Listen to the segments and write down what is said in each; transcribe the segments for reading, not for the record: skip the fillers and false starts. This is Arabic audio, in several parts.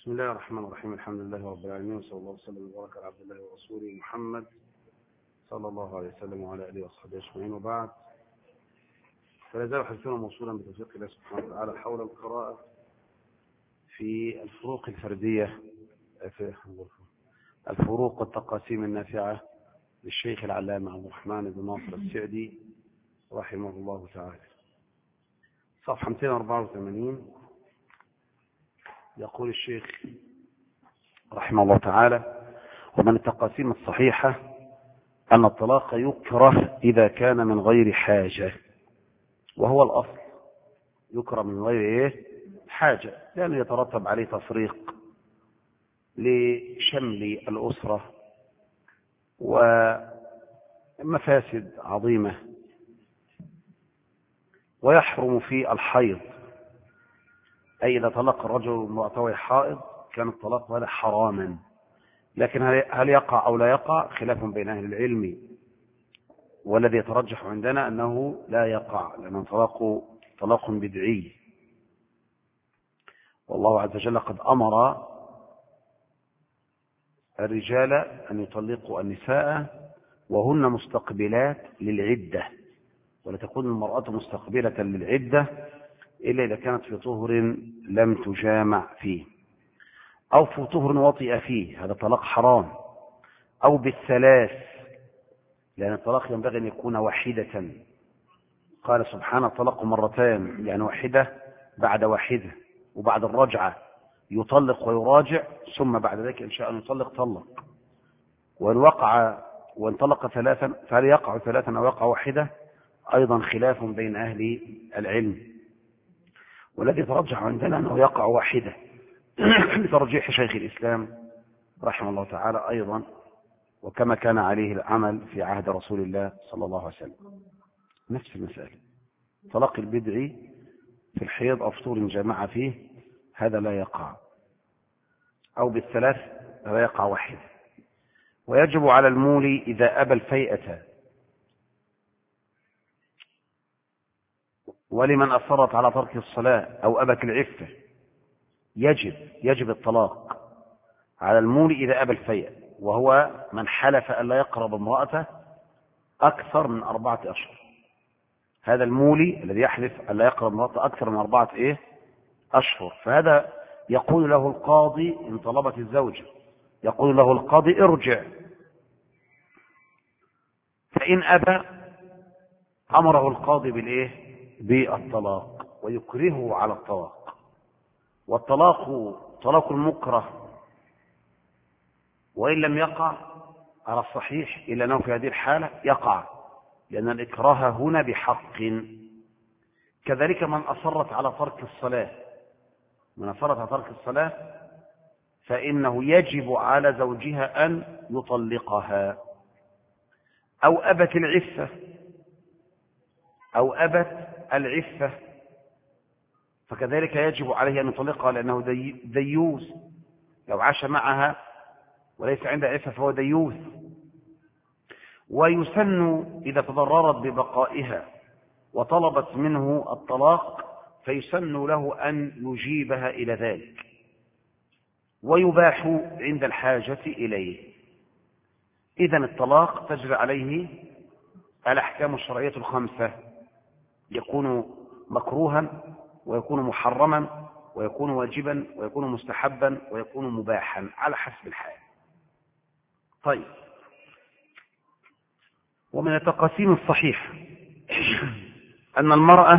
بسم الله الرحمن الرحيم. الحمد لله رب العالمين، وصلى الله وسلم وبارك على عبد الله ورسوله محمد صلى الله عليه وسلم وعلى اله وصحبه اجمعين، وبعد. فلا زال حديثنا موصولا بتوفيق الله سبحانه وتعالى حول القراءة في الفروق الفردية، في الفروق والتقاسيم النافعة للشيخ العلامة عبد الرحمن بن ناصر السعدي رحمه الله تعالى. صفحة 284 يقول الشيخ رحمه الله تعالى: ومن التقاسيم الصحيحة أن الطلاق يكره إذا كان من غير حاجة، وهو الأصل يكره من غير حاجة، لأنه يترتب عليه تفريق لشمل الأسرة ومفاسد عظيمة، ويحرم في الحيض، أي إذا طلق الرجل امرأته حائض كان الطلاق هذا حراما. لكن هل يقع أو لا يقع خلاف بين أهل العلم، والذي يترجح عندنا أنه لا يقع، لأنه طلاق بدعي. والله عز وجل قد أمر الرجال أن يطلقوا النساء وهن مستقبلات للعدة، ولا تكون المرأة مستقبلة للعدة إلا إذا كانت في طهر لم تجامع فيه، أو في طهر وطئ فيه، هذا طلاق حرام، أو بالثلاث، لأن الطلاق ينبغي أن يكون واحدة. قال سبحانه: طلق مرتان، يعني واحدة بعد واحدة، وبعد الرجعة يطلق ويراجع، ثم بعد ذلك إن شاء أن يطلق طلق. وإن طلق ثلاثا فهل يقع ثلاثا أو يقع واحدة؟ أيضا خلاف بين أهل العلم، والذي ترجح عندنا أنه يقع واحدة لترجيح شيخ الإسلام رحمه الله تعالى أيضا، وكما كان عليه العمل في عهد رسول الله صلى الله عليه وسلم. نفس المسألة، طلاق البدعي في الحيض أو فطور جماعة فيه هذا لا يقع، أو بالثلاث لا يقع واحد. ويجب على المولي إذا أبى الفيئة، ولمن أصرت على ترك الصلاة أو أبت العفة يجب الطلاق على المولي إذا أبى الفيئة، وهو من حلف أن لا يقرب امرأته أكثر من 4 أشهر. هذا المولي الذي يحلف أن لا يقرب امرأته أكثر من 4 أشهر، فهذا يقول له القاضي إن طلبت الزوجة، يقول له القاضي ارجع، فإن أبى أمره القاضي بالطلاق ويكرهه على الطلاق. والطلاق طلاق المكره، وإن لم يقع على الصحيح إلا أنه في هذه الحالة يقع، لأن الإكراه هنا بحق. كذلك من أصرت على ترك الصلاة فإنه يجب على زوجها أن يطلقها، أو أبت العفة فكذلك يجب عليه أن يطلقها، لأنه ديوث، لو عاش معها وليس عنده عفة فهو ديوث. ويسن إذا تضررت ببقائها وطلبت منه الطلاق فيسن له أن يجيبها إلى ذلك، ويباح عند الحاجة إليه. إذن الطلاق تجري عليه الأحكام الشرعية 5، يكون مكروها، ويكون محرما، ويكون واجبا، ويكون مستحبا، ويكون مباحا على حسب الحال. طيب، ومن التقاسيم الصحيح أن المرأة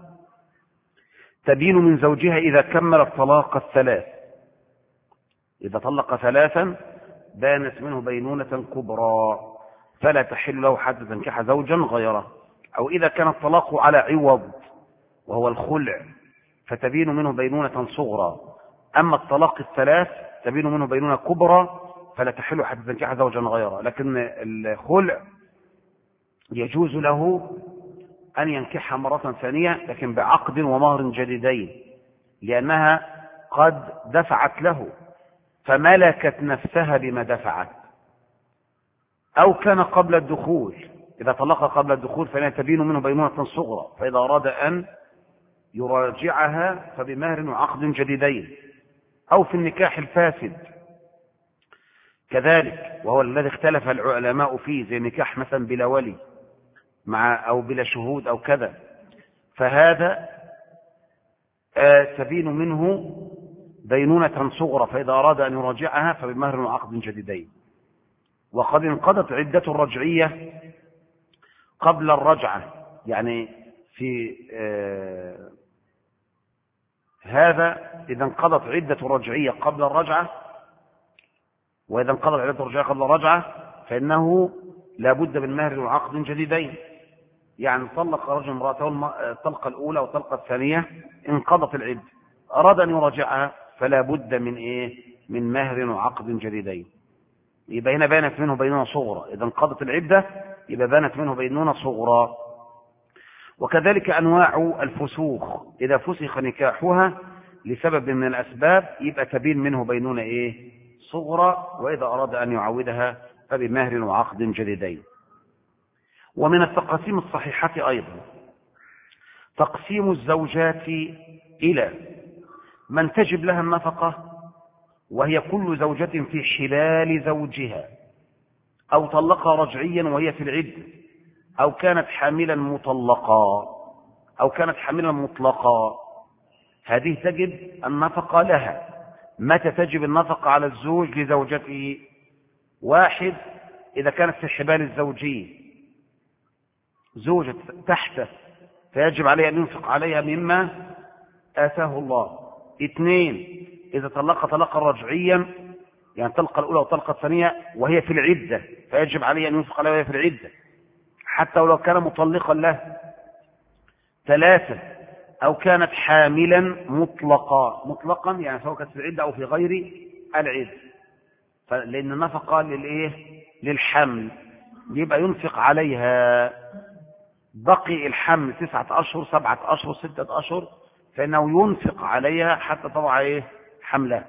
تبين من زوجها إذا كمل الطلاق 3. إذا طلق 3 بانت منه بينونة كبرى فلا تحل له حتى تنكح زوجا غيره. أو إذا كان الطلاق على عوض وهو الخلع فتبين منه بينونة صغرى. أما الطلاق 3 تبين منه بينونة كبرى فلا تحل حتى تنكح زوجا غيره. لكن الخلع يجوز له أن ينكحها مرة ثانية، لكن بعقد ومهر جديدين، لأنها قد دفعت له فملكت نفسها بما دفعت. أو كان قبل الدخول، إذا طلق قبل الدخول فلا تبين منه بينونة صغرى، فإذا أراد أن يراجعها فبمهر وعقد جديدين. أو في النكاح الفاسد كذلك، وهو الذي اختلف العلماء فيه، زي نكاح مثلا بلا ولي أو بلا شهود أو كذا، فهذا تبين منه بينونة صغرى، فإذا أراد أن يراجعها فبمهر وعقد جديدين. وقد انقضت عدة الرجعية قبل الرجعة، يعني في هذا إذا انقضت عدة الرجعية قبل الرجعة، وإذا انقضت عدة الرجعية قبل الرجعة فإنه لا بد من مهر وعقد جديدين. يعني طلق رجل امرأته الطلقة الأولى والطلقة الثانية، انقضت العدة، أراد أن يراجعها فلا بد من من مهر وعقد جديدين. يبقى هنا بانت منه بينونة صغرى، إذا انقضت العدة يبقى بانت منه بينونة صغرى. وكذلك أنواع الفسوخ، إذا فسخ نكاحها لسبب من الأسباب يبقى تبين منه بينونة صغرى، وإذا أراد أن يعودها فبمهر وعقد جديدين. ومن التقاسيم الصحيحة أيضا تقسيم الزوجات إلى من تجب لها النفقة وهي كل زوجة في حلال زوجها، أو طلقها رجعيا وهي في العدة، أو كانت حاملا مطلقا، أو كانت حاملا مطلقا. هذه تجب النفقة لها. متى تجب النفقة على الزوج لزوجته؟ واحد، إذا كانت في الحبال الزوجية زوجة تحته فيجب عليه أن ينفق عليها مما آتاه الله. اثنين، إذا طلق طلقا رجعيا، يعني الطلقة الأولى والطلقة الثانية وهي في العدة فيجب عليه أن ينفق عليها وهي في العدة حتى ولو كان مطلقا له. ثلاثة، أو كانت حاملا مطلقا يعني سواء كانت في العدة أو في غير العدة، لأن النفقة للحمل يبقى ينفق عليها. بقي الحمل 9 أشهر 7 أشهر 6 أشهر فإنه ينفق عليها حتى تضع حملها.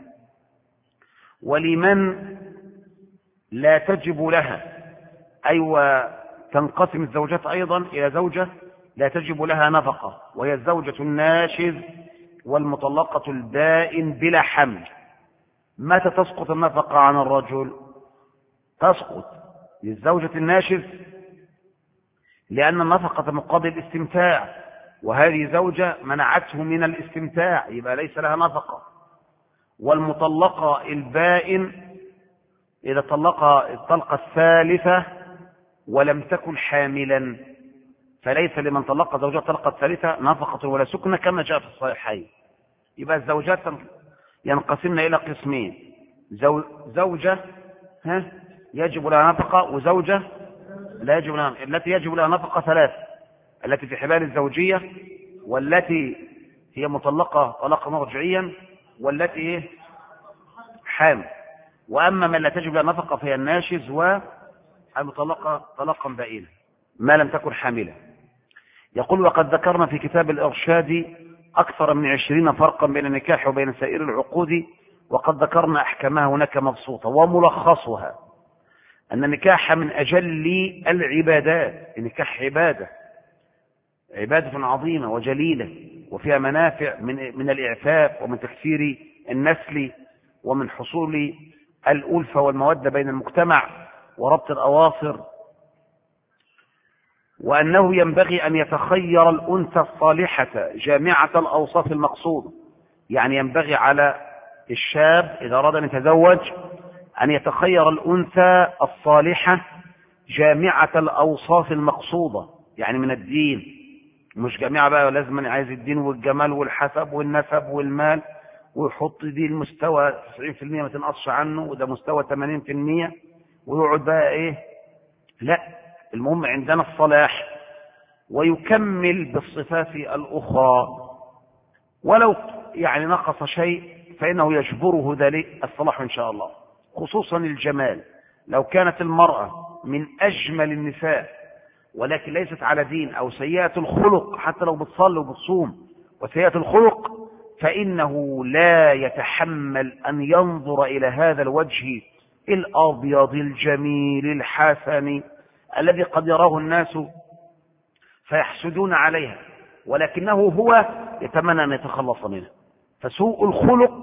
ولمن لا تجب لها، أيوة تنقسم الزوجات أيضا إلى زوجة لا تجب لها نفقة، وهي الزوجة الناشز والمطلقة البائن بلا حمل. متى تسقط النفقة عن الرجل؟ تسقط للزوجة الناشز لأن النفقة مقابل الاستمتاع، وهذه زوجة منعته من الاستمتاع يبقى ليس لها نفقة. والمطلقة البائن إذا طلقها الطلقة الثالثة ولم تكن حاملا فليس لمن طلق زوجها الطلقة الثالثة نفقة ولا سكنة كما جاء في الصحيحين. يبقى الزوجات ينقسمن إلى قسمين، زوجة يجب لها نفقة وزوجة لا يجب لها. التي يجب لها نفقة ثلاث: التي في حبال الزوجية، والتي هي مطلقة طلاقا مرجعيا، والتي حامل. وأما من لا تجب لها نفقة فهي الناشز والمطلقة طلاقا بائنا ما لم تكن حاملة. يقول: وقد ذكرنا في كتاب الإرشاد أكثر من 20 فرقا بين النكاح وبين سائر العقود، وقد ذكرنا أحكامها هناك مبسوطة، وملخصها أن النكاح من أجل العبادات. النكاح عبادة عظيمة وجليلة، وفيها منافع من الإعفاف ومن تكثير النسل ومن حصول الألفة والمودة بين المجتمع وربط الأواصر. وأنه ينبغي أن يتخير الأنثى الصالحة جامعة الأوصاف المقصودة، يعني ينبغي على الشاب إذا أراد أن يتزوج أن يتخير الأنثى الصالحة جامعة الأوصاف المقصودة، يعني من الدين، مش جامعة بقى لازم عايز الدين والجمال والحسب والنسب والمال ويحط دي المستوى 90% ما تنقصش عنه وده مستوى 80% ويقعد بقى لا، المهم عندنا الصلاح، ويكمل بالصفات الأخرى، ولو يعني نقص شيء فإنه يجبره ذلك الصلاح إن شاء الله. خصوصا الجمال، لو كانت المرأة من أجمل النساء ولكن ليست على دين أو سيئة الخلق، حتى لو بتصلي وبتصوم وسيئة الخلق، فإنه لا يتحمل أن ينظر إلى هذا الوجه الأبيض الجميل الحسن الذي قد يراه الناس فيحسدون عليها، ولكنه هو يتمنى أن يتخلص منها. فسوء الخلق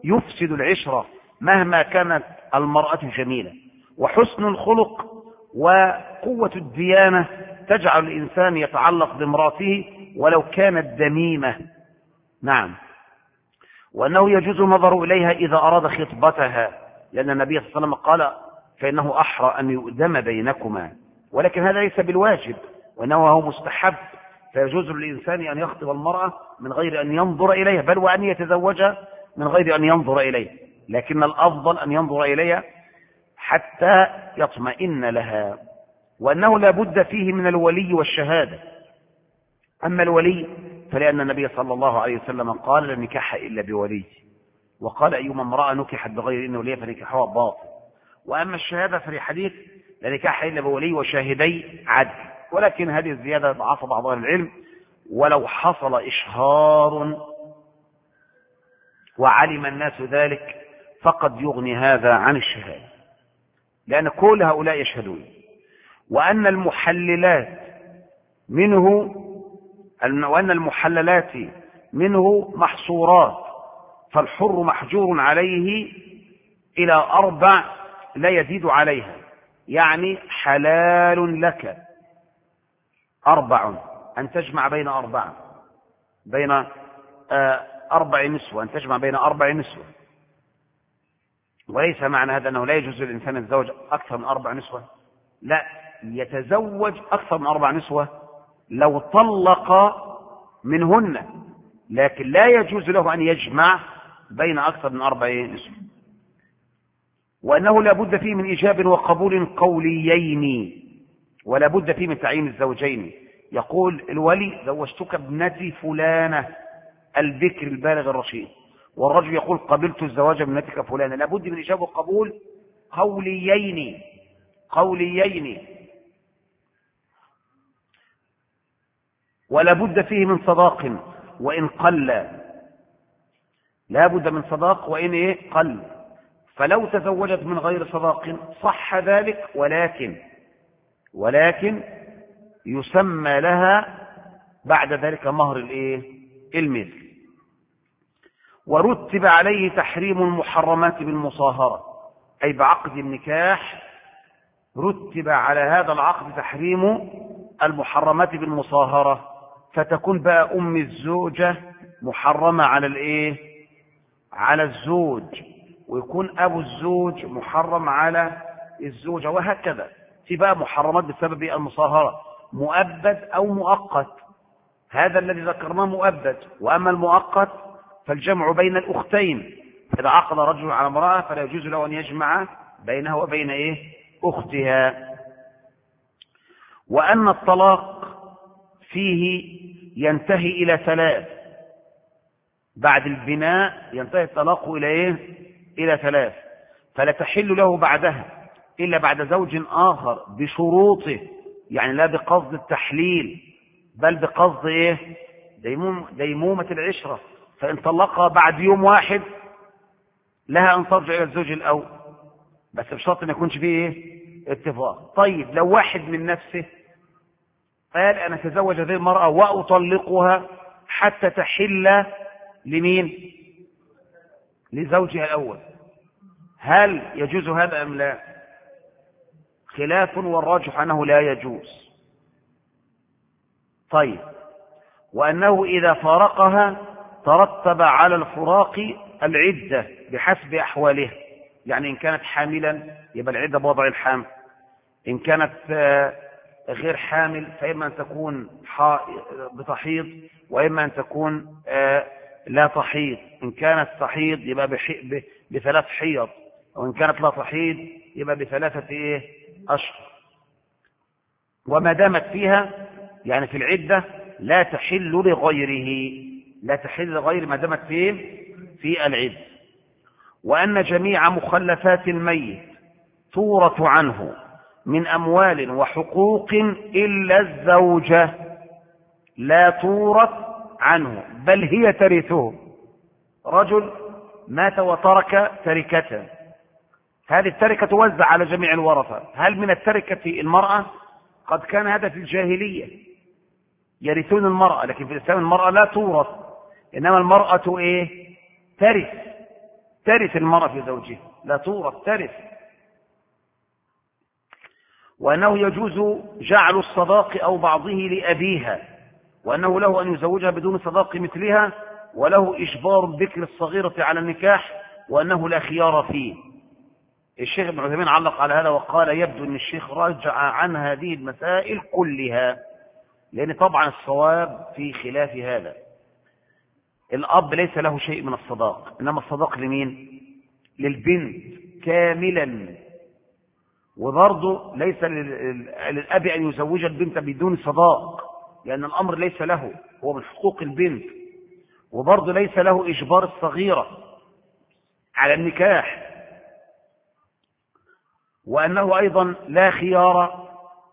يفسد العشرة مهما كانت المرأة جميلة. وحسن الخلق وقوة الديانة تجعل الإنسان يتعلق بامرأته ولو كانت دميمة. نعم. وأنه يجوز النظر إليها إذا أراد خطبتها، لأن النبي صلى الله عليه وسلم قال فإنه أحرى أن يؤدم بينكما، ولكن هذا ليس بالواجب وإنه هو مستحب، فيجوز للإنسان أن يخطب المرأة من غير أن ينظر إليها، بل وأن يتزوجها من غير أن ينظر إليها، لكن الأفضل أن ينظر إليها حتى يطمئن لها. وأنه لا بد فيه من الولي والشهادة. أما الولي فلأن النبي صلى الله عليه وسلم قال لا نكاح إلا بولي، وقال أيما امرأة نكحت بغير إذن ولي فنكاحها باطل. وأما الشهادة ففي حديث لا نكاح إلا بولي وشاهدي عدل، ولكن هذه الزيادة ضعف بعض أهل العلم. ولو حصل إشهار وعلم الناس ذلك فقد يغني هذا عن الشهادة، لأن كل هؤلاء يشهدون. وأن المحللات منه محصورات، فالحر محجور عليه إلى 4 لا يزيد عليها، يعني حلال لك 4 أن تجمع بين 4 نسوة، أن تجمع بين 4 نسوة. وليس معنى هذا أنه لا يجوز للإنسان يتزوج أكثر من 4 نسوة، لا، يتزوج أكثر من 4 نسوة لو طلق منهن، لكن لا يجوز له أن يجمع بين أكثر من 4 نسوة. وأنه لا بد فيه من إيجاب وقبول قوليين، ولا بد فيه من تعيين الزوجين. يقول الولي زوجتك ابنتي فلانة البكر البالغ الرشيد، والرجل يقول قبلت الزواج ابنتك فلانة. لا بد من إيجاب وقبول قوليين. ولا بد فيه من صداق وإن قل، لا بد من صداق وإن قل. فلو تزوجت من غير صداق صح ذلك، ولكن يسمى لها بعد ذلك مهر المثل. ورتب عليه تحريم المحرمات بالمصاهرة، أي بعقد النكاح رتب على هذا العقد تحريم المحرمات بالمصاهرة، فتكون بقى أم الزوجة محرمة على الزوج، ويكون أبو الزوج محرم على الزوجة، وهكذا. في بقى محرمات بسبب المصاهرة، مؤبد أو مؤقت. هذا الذي ذكرناه مؤبد. وأما المؤقت فالجمع بين الأختين، إذا عقد رجل على امرأة فلا يجوز له أن يجمع بينها وبين أختها. وأن الطلاق فيه ينتهي إلى 3، بعد البناء ينتهي الطلاق إلى 3، فلا تحل له بعدها إلا بعد زوج آخر بشروطه، يعني لا بقصد التحليل بل بقصد ديمومة العشرة. فإن طلقها بعد يوم واحد لها أن ترجع إلى الزوج الأول، بس بشرط أن يكونش فيه اتفاق. طيب لو واحد من نفسه قال أنا أتزوج هذه المرأة وأطلقها حتى تحل لمين؟ لزوجها الأول، هل يجوز هذا أم لا؟ خلاف، والراجح أنه لا يجوز. طيب، وأنه إذا فارقها ترتب على الفراق العدة بحسب أحوالها، يعني إن كانت حاملا يبقى العدة بوضع الحامل، إن كانت غير حامل فإما أن تكون بتحيض وإما أن تكون لا تحيض. إن كانت تحيض يبقى ب3 حيض، وإن كانت لا تحيض يبقى ب3 أشهر. وما دامت فيها يعني في العدة لا تحل لغيره ما دامت في العدة. وأن جميع مخلفات الميت تورث عنه من أموال وحقوق إلا الزوجة لا تورث عنه بل هي ترثه. رجل مات وترك تركة، هذه التركة توزع على جميع الورثة. هل من التركة المرأة؟ قد كان هذا في الجاهلية يرثون المرأة، لكن في الإسلام المرأة لا تورث، إنما المرأة ترث ترث المرأة في زوجها، لا تورث، ترث. وأنه يجوز جعل الصداق أو بعضه لأبيها، وأنه له أن يزوجها بدون صداق مثلها، وله إجبار الذكر الصغيرة على النكاح، وأنه لا خيار فيه. الشيخ ابن عثيمين علق على هذا وقال يبدو أن الشيخ رجع عن هذه المسائل كلها، لأن طبعا الصواب في خلاف هذا. الأب ليس له شيء من الصداق، إنما الصداق لمين؟ للبنت كاملا. وبرضه ليس للأب أن يزوج البنت بدون صداق، لأن الأمر ليس له، هو من حقوق البنت. وبرضه ليس له إجبار الصغيرة على النكاح، وأنه أيضا لا خيار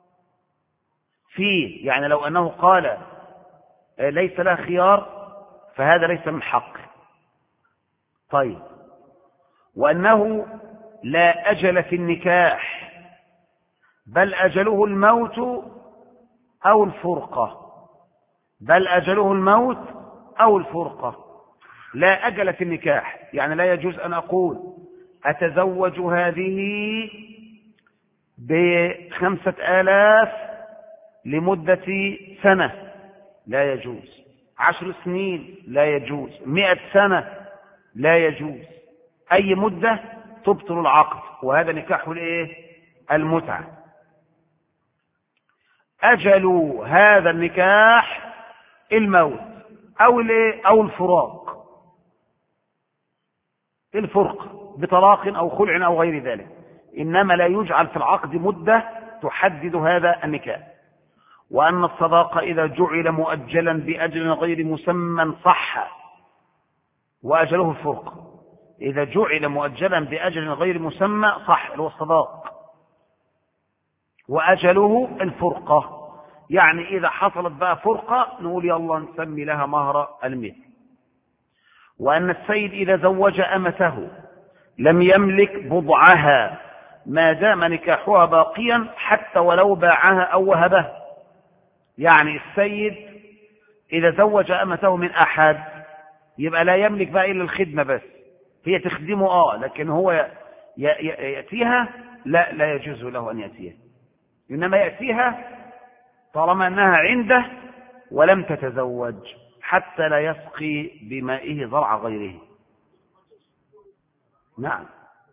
فيه، يعني لو أنه قال ليس له خيار فهذا ليس من حق. طيب، وأنه لا أجل في النكاح، بل أجله الموت أو الفرقة، بل أجله الموت أو الفرقة. لا أجل في النكاح يعني لا يجوز أن أقول أتزوج هذه ب5,000 لمدة سنة، لا يجوز. 10 سنين لا يجوز. 100 سنة لا يجوز. أي مدة تبطل العقد، وهذا نكاح المتعة. أجل هذا النكاح الموت أو الفراق، الفرق بطلاق أو خلع أو غير ذلك، إنما لا يجعل في العقد مدة تحدد هذا النكاح. وأن الصداق إذا جعل مؤجلا بأجل غير مسمى صح، وأجله الفرق. إذا جعل مؤجلا بأجل غير مسمى صح هو الصداق، وأجله الفرقة. يعني إذا حصلت بقى فرقة نقول يلا نسمي لها مهر المثل. وأن السيد إذا زوج أمته لم يملك بضعها ما دام نكاحها باقيا حتى ولو باعها أو وهبها. يعني السيد إذا زوج أمته من أحد يبقى لا يملك بقى إلا الخدمة بس، هي تخدمه لكن هو يأتيها لا يجوز له أن يأتيها، إنما يأتيها طالما أنها عنده ولم تتزوج، حتى لا يسقي بمائه زرع غيره. نعم.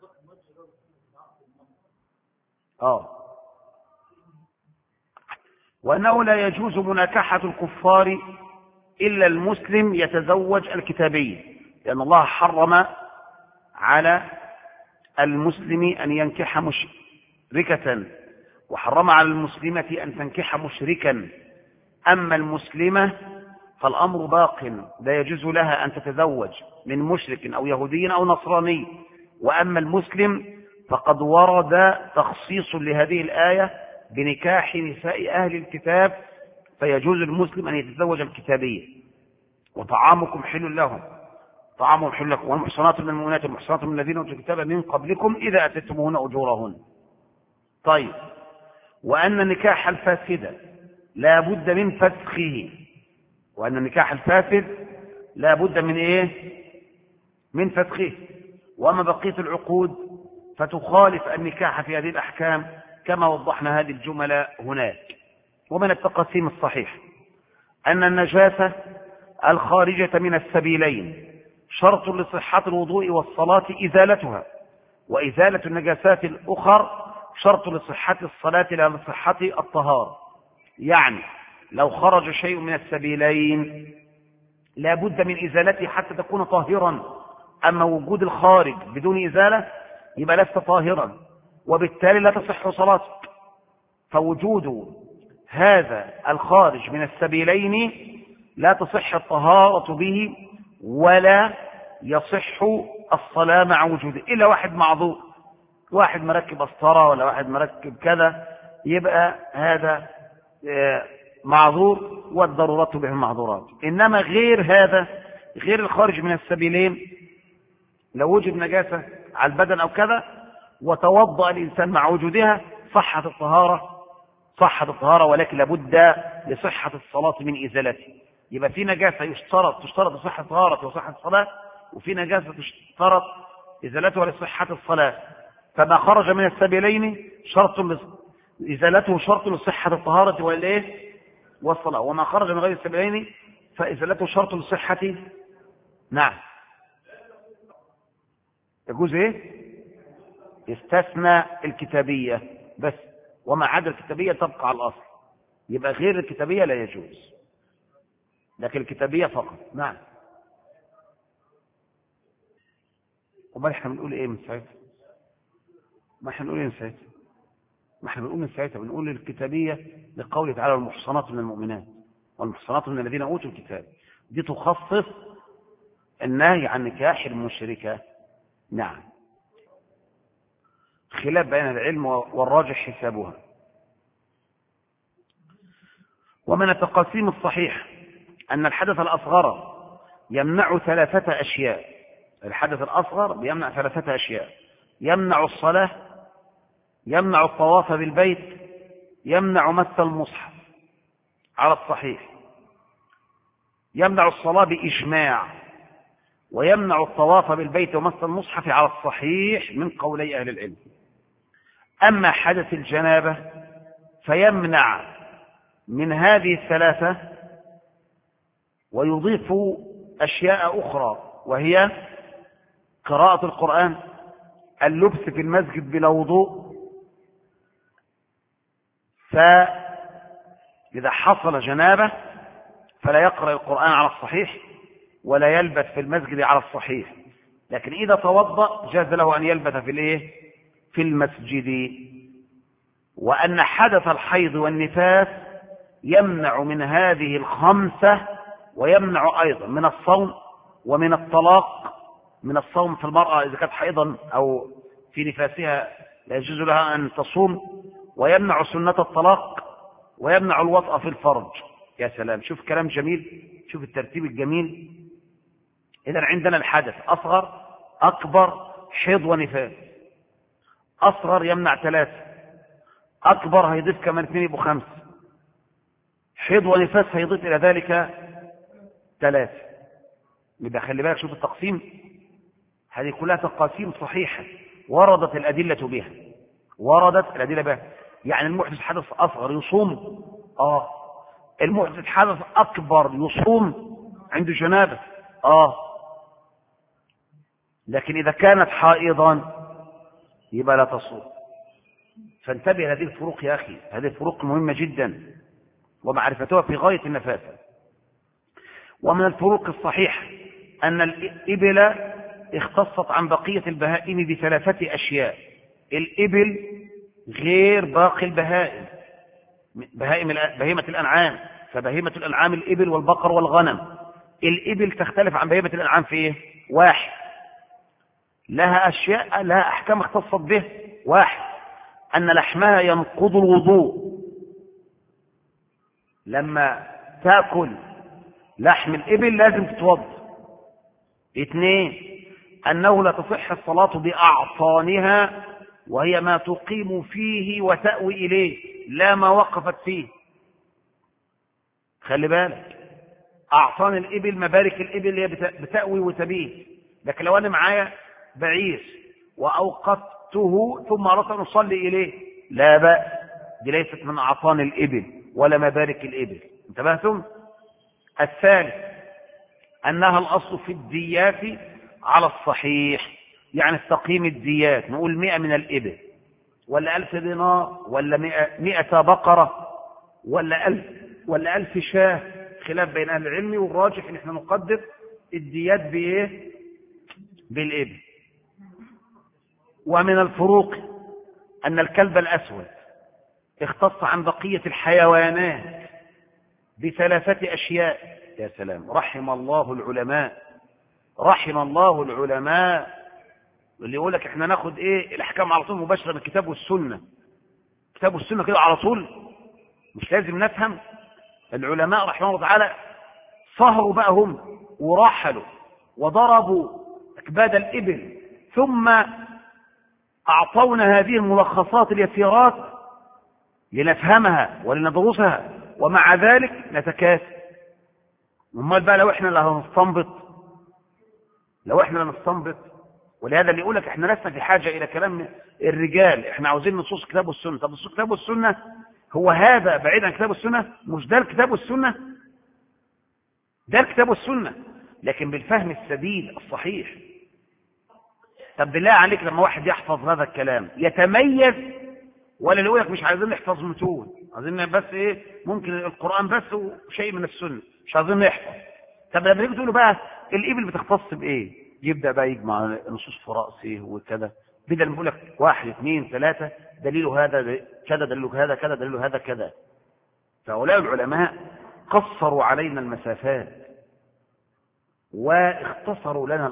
وأنه لا يجوز مناكحة الكفار إلا المسلم يتزوج الكتابي، لأن الله حرم على المسلم أن ينكح مشركة، وحرم على المسلمة أن تنكح مشركا. أما المسلمة فالأمر باق، لا يجوز لها أن تتزوج من مشرك أو يهودي أو نصراني. وأما المسلم فقد ورد تخصيص لهذه الآية بنكاح نساء أهل الكتاب، فيجوز المسلم أن يتزوج الكتابية. وطعامكم حل لهم، طعامهم حل لكم، والمحصنات من المؤمنات والمحصنات من الذين أوتوا الكتاب من قبلكم إذا أتيتموهن أجورهن. طيب، وأن النكاح الفاسد لا بد من فسخه، وأن النكاح الفاسد لا بد من من فسخه. وما بقية العقود فتخالف النكاح في هذه الأحكام كما وضحنا هذه الجمل هناك. ومن التقسيم الصحيح أن النجاسة الخارجة من السبيلين شرط لصحة الوضوء والصلاة إزالتها، وإزالة النجاسات الأخر شرط لصحة الصلاة لا لصحة الطهارة. يعني لو خرج شيء من السبيلين لا بد من إزالته حتى تكون طاهرا، أما وجود الخارج بدون إزالة يبقى لست طاهرا، وبالتالي لا تصح صلاتك. فوجود هذا الخارج من السبيلين لا تصح الطهارة به ولا يصح الصلاة مع وجوده، إلا واحد معذور، واحد مركب أسطرة ولا واحد مركب كذا، يبقى هذا معذور والضرورات به المعذورات. إنما غير هذا، غير الخارج من السبيلين، لو وجد نجاسة على البدن أو كذا وتوضأ الإنسان مع وجودها صحة الطهارة، ولكن لابد لصحة الصلاة من إزالته. يبقى في نجاسة تشترط لصحة الطهارة وصحة الصلاة، وفي نجاسة تشترط إزالته لصحة الصلاة، فما خرج من السبيلين إزالته شرط لصحة الطهارة والإيه والصلاة، وما خرج من غير السبيلين فإزالته شرط لصحة. نعم. يجوز إيه؟ يستثنى الكتابية بس، وما عدا الكتابية تبقى على الأصل، يبقى غير الكتابية لا يجوز، لكن الكتابية فقط. نعم. وما احنا بنقول ايه من ساعتها؟ ما احنا بنقول ايه من ساعتها؟ ما احنا بنقول من ساعتها بنقول الكتابية لقوله تعالى والمحصنات من المؤمنات والمحصنات من الذين اوتوا الكتاب، دي تخصص النهي عن نكاح المشركة. نعم. خلاف بين العلم والراجح حسابها. ومن التقاسيم الصحيح أن الحدث الأصغر يمنع 3 أشياء. الحدث الأصغر بيمنع 3 أشياء: يمنع الصلاة، يمنع الطواف بالبيت، يمنع مس المصحف على الصحيح. يمنع الصلاة بإجماع، ويمنع الطواف بالبيت ومس المصحف على الصحيح من قولي أهل العلم. أما حدث الجنابة فيمنع من هذه 3 ويضيف أشياء أخرى، وهي قراءة القرآن، اللبس في المسجد بلا وضوء، فإذا حصل جنابة فلا يقرأ القرآن على الصحيح ولا يلبث في المسجد على الصحيح، لكن إذا توضأ جاز له أن يلبث في المسجد. وأن حدث الحيض والنفاس يمنع من هذه 5، ويمنع أيضا من الصوم ومن الطلاق. من الصوم في المرأة إذا كانت حيضا أو في نفاسها لا يجوز لها أن تصوم، ويمنع سنة الطلاق، ويمنع الوطأ في الفرج. يا سلام، شوف كلام جميل، شوف الترتيب الجميل. إذن عندنا الحدث أصغر، أكبر، حيض ونفاس. أصغر يمنع 3، أكبر هيضيف كمان 2 يبقوا 5، حيض ونفاس هيضيف إلى ذلك 3. يبقى خلي بالك، شوف التقسيم، هذه كلها تقاسيم صحيحة وردت الأدلة بها، وردت الأدلة بها. يعني المحدث حدث أصغر يصوم، المحدث حدث أكبر يصوم عنده جنابة، لكن إذا كانت حائضا يبقى لا تصوم. فانتبه هذه الفروق يا أخي، هذه الفروق مهمة جدا ومعرفتها في غاية النفاسة. ومن الفروق الصحيحة أن الإبل اختصت عن بقية البهائم ب3 أشياء. الإبل غير باقي البهائم، بهيمة الأنعام، فبهيمة الأنعام الإبل والبقر والغنم. الإبل تختلف عن بهيمة الأنعام في إيه؟ 1، لها أشياء، لها أحكام اختصت به. 1، أن لحمها ينقض الوضوء، لما تأكل لحم الإبل لازم تتوضا. 2، أنه لا تصح الصلاة بأعطانها، وهي ما تقيم فيه وتأوي إليه لا ما وقفت فيه. خلي بالك، أعطان الإبل مبارك الإبل اللي هي بتأوي وتبيت، لكن لو أنا معايا بعير وأوقفته ثم أردت أن أصلي إليه لا بأس، دي ليست من أعطان الإبل ولا مبارك الإبل. انتبهتم؟ الثالث أنها الأصل في الديات على الصحيح، يعني تقييم الديات، نقول 100 من الإبل ولا 1000 دينار ولا 100 بقرة ولا 1000 شاه، خلاف بين أهل العلم، والراجح إن احنا نقدر الديات بإيه؟ بالإبل. ومن الفروق أن الكلب الأسود اختص عن بقية الحيوانات ب3 أشياء. يا سلام، رحم الله العلماء، رحم الله العلماء اللي يقول لك احنا ناخد ايه الاحكام على طول مباشره من الكتاب والسنه. الكتاب والسنه كده على طول، مش لازم نفهم. العلماء رحمه الله تعالى صهروا بقى هم ورحلوا وضربوا اكباد الابل، ثم اعطونا هذه الملخصات اليسيرات لنفهمها ولندرسها، ومع ذلك نتكاسل. امال بقى لو احنا اللي هنستنبط ولهذا اللي يقولك احنا لسنا في حاجة الى كلام الرجال، احنا عاوزين نصوص الكتاب والسنة. طب نصوص الكتاب والسنة هو هذا بعيد عن الكتاب والسنة؟ مش ده الكتاب والسنة؟ ده الكتاب والسنة، لكن بالفهم السديد الصحيح. طب بالله عليك لما واحد يحفظ هذا الكلام يتميز، ولا اللي يقولك مش عايزين نحفظ متون، عايزين بس ايه، ممكن القرآن بس وشيء من السنة، مش عايزين نحفظ. طب لما تيجي تقول بقى الإبل بتختص بإيه، يبدأ بقى يجمع نصوص في رأسه وكذا، بدل ما يقول لك 1 2 3 دليله هذا كذا، دليله هذا كذا، دليله هذا كذا. فهؤلاء العلماء قصروا علينا المسافات واختصروا لنا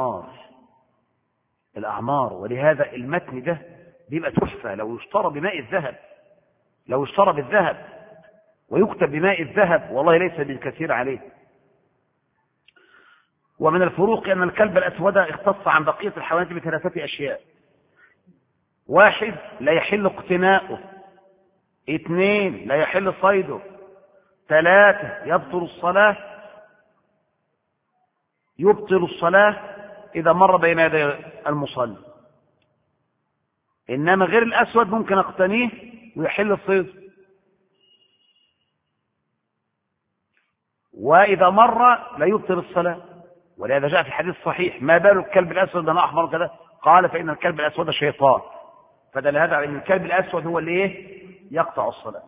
الأعمار. ولهذا المتن ده بيبقى تحفة لو يشترى بماء الذهب، لو اشترى بالذهب ويكتب بماء الذهب والله ليس بالكثير عليه. ومن الفروق أن الكلب الأسود اختص عن بقية الحيوانات بثلاثة أشياء: 1 لا يحل اقتناؤه، 2 لا يحل صيده، 3 يبطل الصلاة إذا مر بين يدي المصلي. إنما غير الأسود ممكن أقتنيه ويحل الصيد، وإذا مر لا يبطل الصلاة. ولهذا جاء في حديث صحيح: ما بال الكلب الأسود ده أحمر كذا؟ قال: فإن الكلب الأسود شيطان. فدل هذا على أن الكلب الأسود هو اللي إيه؟ يقطع الصلاة.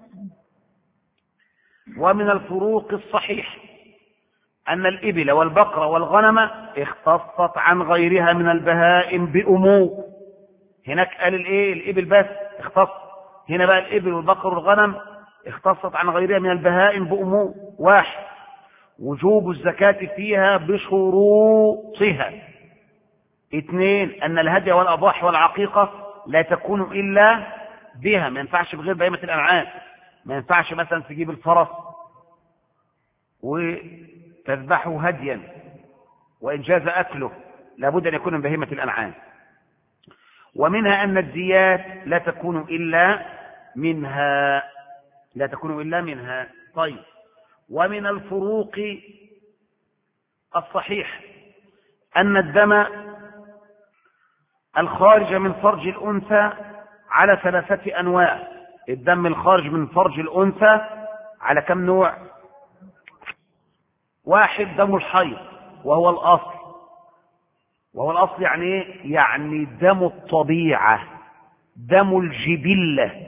ومن الفروق الصحيح أن الإبل والبقر والغنم اختصت عن غيرها من البهائم بأمور. هناك قال الإيه؟ الإبل بس اختص، هنا بقى الإبل والبقر والغنم اختصت عن غيرها من البهائم بأمور: 1 وجوب الزكاة فيها بشروطها، 2 أن الهدي والأضاحي والعقيقة لا تكون إلا بها، ما ينفعش بغير بهيمة الأنعام. ما ينفعش مثلا تجيب الفرس وتذبحه هديا وإن جاز أكله، لابد أن يكون من بهيمة الأنعام. ومنها أن الديات لا تكون إلا منها. طيب، ومن الفروق الصحيح أن الدم الخارج من فرج الأنثى على 3 أنواع. الدم الخارج من فرج الأنثى على كم نوع؟ 1 دم الحيض وهو الأصل يعني إيه؟ يعني دم الطبيعة، دم الجبلة.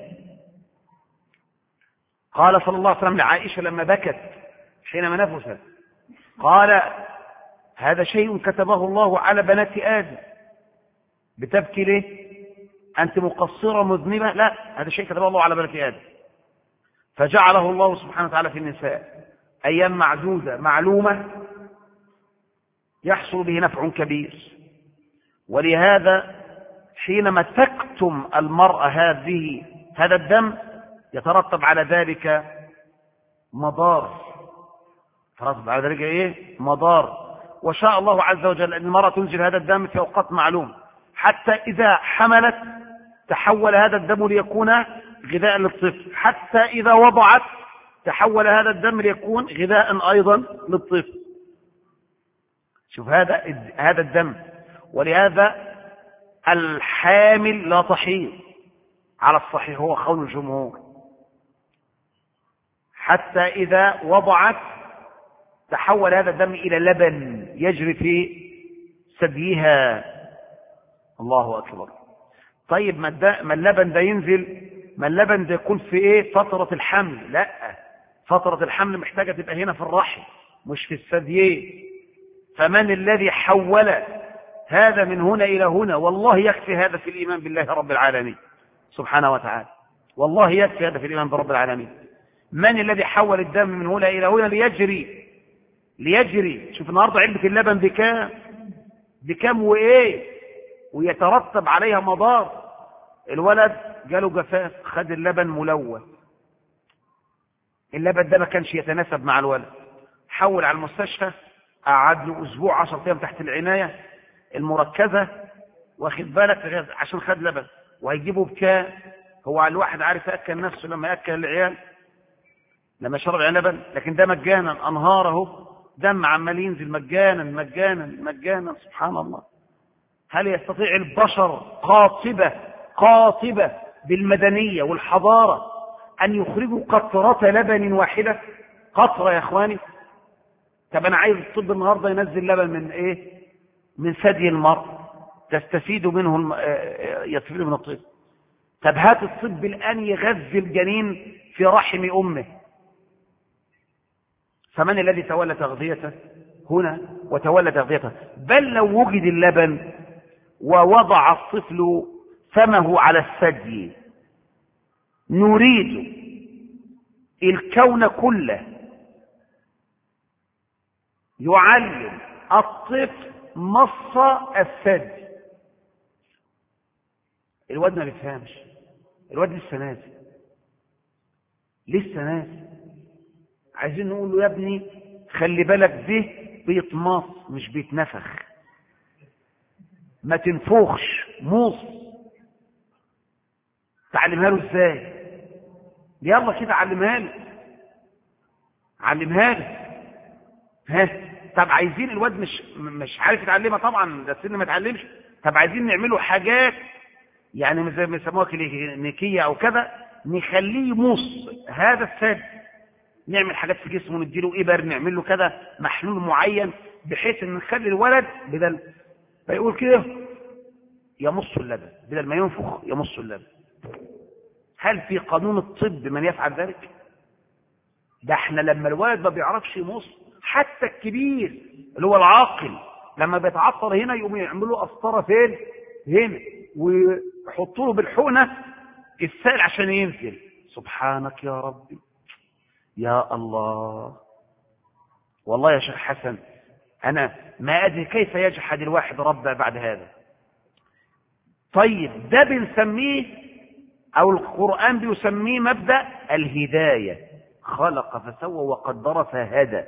قال صلى الله عليه وسلم لعائشة لما بكت حينما نفست، قال: هذا شيء كتبه الله على بنات آدم. بتبكي ليه؟ أنت مقصرة مذنبة؟ لا، هذا شيء كتبه الله على بنات آدم. فجعله الله سبحانه وتعالى في النساء أيام معدودة معلومة يحصل به نفع كبير. ولهذا حينما تكتم المرأة هذا الدم يترتب على ذلك مضار. وشاء الله عز وجل أن المرأة تنزل هذا الدم في أوقات معلومة، حتى إذا حملت تحول هذا الدم ليكون غذاء للطفل، حتى إذا وضعت تحول هذا الدم ليكون غذاء أيضا للطفل. شوف هذا الدم. ولهذا الحامل لا تحيض على الصحيح، هو قول الجمهور، حتى إذا وضعت تحول هذا الدم إلى لبن يجري في ثديها. الله أكبر. طيب ما اللبن ده ينزل، ما اللبن ده يكون في إيه؟ فترة الحمل؟ لا، فترة الحمل محتاجة تبقى هنا في الرحم مش في الثديين. فمن الذي حول هذا من هنا إلى هنا؟ والله يكفي هذا في الإيمان بالله رب العالمين سبحانه وتعالى، والله يكفي هذا في الإيمان برب العالمين. من الذي حول الدم من هنا إلى هنا ليجري؟ شوف النهارده علبة اللبن بكام وإيه، ويترتب عليها مضار. الولد جاله جفاف، خد اللبن ملوث، اللبن ده ما كانش يتناسب مع الولد، حول على المستشفى، قعد له أسبوع 10 أيام تحت العناية المركزة، واخد بالك، عشان خد لبن. وهيجيبه بكام؟ هو الواحد عارف يأكل نفسه لما يأكل العيال لما شرب لبن؟ لكن ده مجانا، أنهاره دم عمال ينزل مجانا. سبحان الله. هل يستطيع البشر قاطبة بالمدنية والحضارة أن يخرجوا قطرة لبن واحدة؟ قطرة يا إخواني. طب أنا عايز الطب النهاردة ينزل لبن من إيه؟ من ثدي المرء تستفيد منه يستفيد من الطب. طب هات الطب الآن يغذي الجنين في رحم أمه، فمن الذي تولى تغذيته هنا وتولى تغذيته؟ بل لو وجد اللبن ووضع الطفل فمه على الثدي، نريد الكون كله يعلم الطفل مص الثدي. الواد ما بيفهمش، الواد لسه نازل. عايزين نقول له يا ابني خلي بالك ده بيتمص مش بيتنفخ، ما تنفخش، موص. تعلمها له ازاي؟ يلا كده علمها له. ها؟ طب عايزين الواد مش عارف يتعلمها، طبعا ده السن ما يتعلمش. طب عايزين نعمله حاجات يعني زي ما يسموها كلينيكيه او كذا، نخليه يمص هذا الثدي، نعمل حاجات في جسمه، نديله ابر، نعمل له كذا محلول معين، بحيث ان نخلي الولد بدل ما يقول كده يمص اللبن، بدل ما ينفخ يمص اللبن. هل في قانون الطب من يفعل ذلك؟ ده احنا لما الولد ما بيعرفش يمص، حتى الكبير اللي هو العاقل لما بيتعطر هنا يقوم يعملوا قسطره فين؟ هنا، ويحطوا له بالحقنه السائل عشان ينزل. سبحانك يا ربي يا الله. والله يا شيخ حسن انا ما ادري كيف يجحد الواحد ربه بعد هذا. طيب ده بنسميه او القرآن بيسميه مبدأ الهداية، خلق فسوى وقدر فهدى.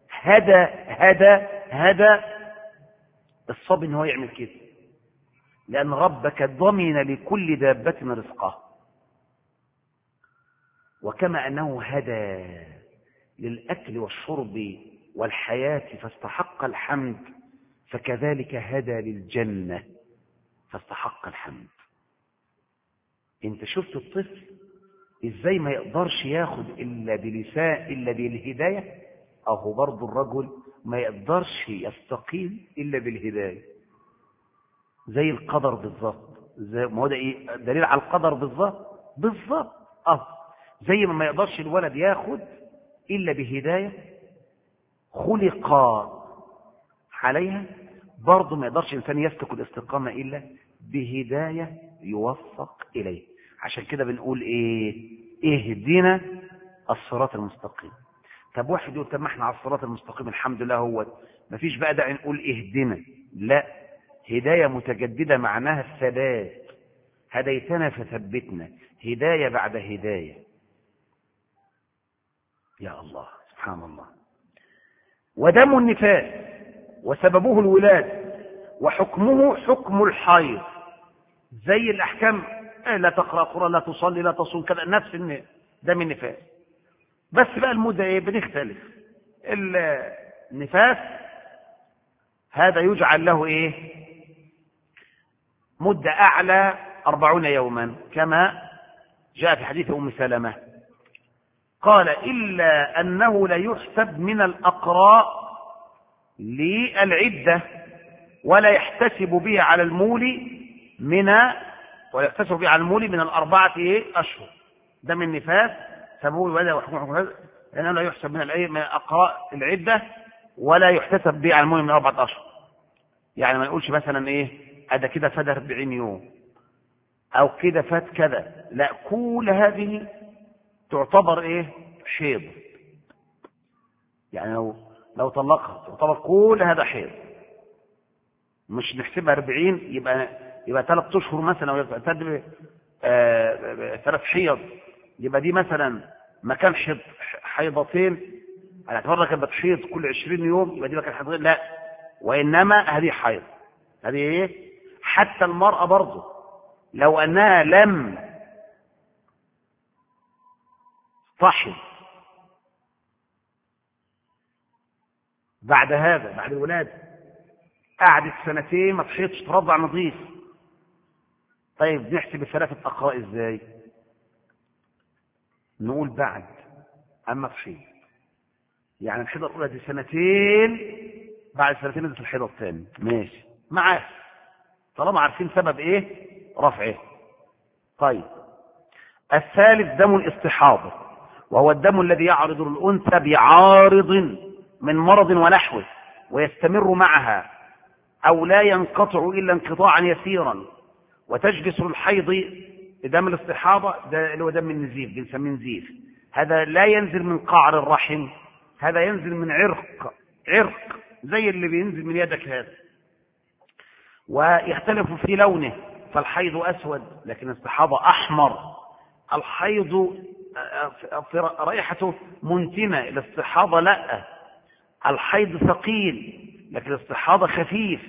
هدى الصبي ان هو يعمل كده، لان ربك ضمن لكل دابة رزقها. وكما انه هدى للاكل والشرب والحياة فاستحق الحمد، فكذلك هدى للجنة فاستحق الحمد. انت شفت الطفل ازاي ما يقدرش ياخد الا بالهداية؟ اهو برضو الرجل ما يقدرش يستقيم الا بالهداية، زي القدر بالظبط. زي ما هو ده ايه دليل على القدر بالظبط. زي ما يقدرش الولد ياخد الا بهداية خلق عليها، برضو ما يقدرش الانسان يسلك الاستقامة الا بهداية يوفق اليه. عشان كده بنقول ايه؟ اهدنا الصراط المستقيم. طب واحد يقول طب ما احنا على الصراط المستقيم الحمد لله، هو مفيش بقى داعي نقول اهدنا. لا، هداية متجددة معناها الثبات، هديتنا فثبتنا، هداية بعد هداية. يا الله سبحان الله. ودم النفاس وسببه الولادة وحكمه حكم الحيض، زي الأحكام لا تقرأ قرآن، لا تصلي، لا تصوم، كذا، نفس دم النفاس. بس بقى المدة ايه بنختلف. النفاس هذا يجعل له ايه مدة أعلى 40 يوما، كما جاء في حديث أم سلمة قال إلا أنه لا يحسب من الأقراء للعدة ولا يحتسب به على المولي من 4 أشهر. ده من النفاس سببه الولادة وحكمه لأنه لا يحسب من أقراء العدة ولا يحتسب به على المولي من 4 أشهر. يعني ما نقولش مثلا ايه هذا كده فات 40 يوم او كده فات كذا، لا، كل هذه تعتبر ايه حيض. يعني لو طلقها تعتبر كل هذا حيض، مش نحسبها 40 يبقى 3 اشهر مثلا، او يبقى 3 حيض، يبقى دي مثلا مكان حيضتين على اعتبار كانت بتحيض كل 20 يوم، يبقى دي مكان حيضتين. لا، وانما هذه حيض. هذه ايه؟ حتى المرأة برضه لو انها لم تحض بعد الولادة قعدت سنتين ما تحيضش ترضع نظيف. طيب نحسب الثلاثة أقراء ازاي؟ نقول بعد أما تحيض، يعني الحيضة الأولى دي سنتين، بعد سنتين نزلت الحيضة الثانية، ماشي معاه طالما عارفين سبب ايه رفعه. طيب الثالث دم الاستحاضة، وهو الدم الذي يعرض الأنثى بعارض من مرض ونحوه ويستمر معها أو لا ينقطع إلا انقطاعا يسيرا، وتجلس الحيض. دم الاستحاضة ده اللي هو دم النزيف، بنسميه نزيف. هذا لا ينزل من قعر الرحم، هذا ينزل من عرق زي اللي بينزل من يدك هذا، ويختلف في لونه، فالحيض أسود لكن الاستحاضة أحمر. الحيض في رائحته منتنة، الاستحاضة لا. الحيض ثقيل لكن الاستحاضة خفيف.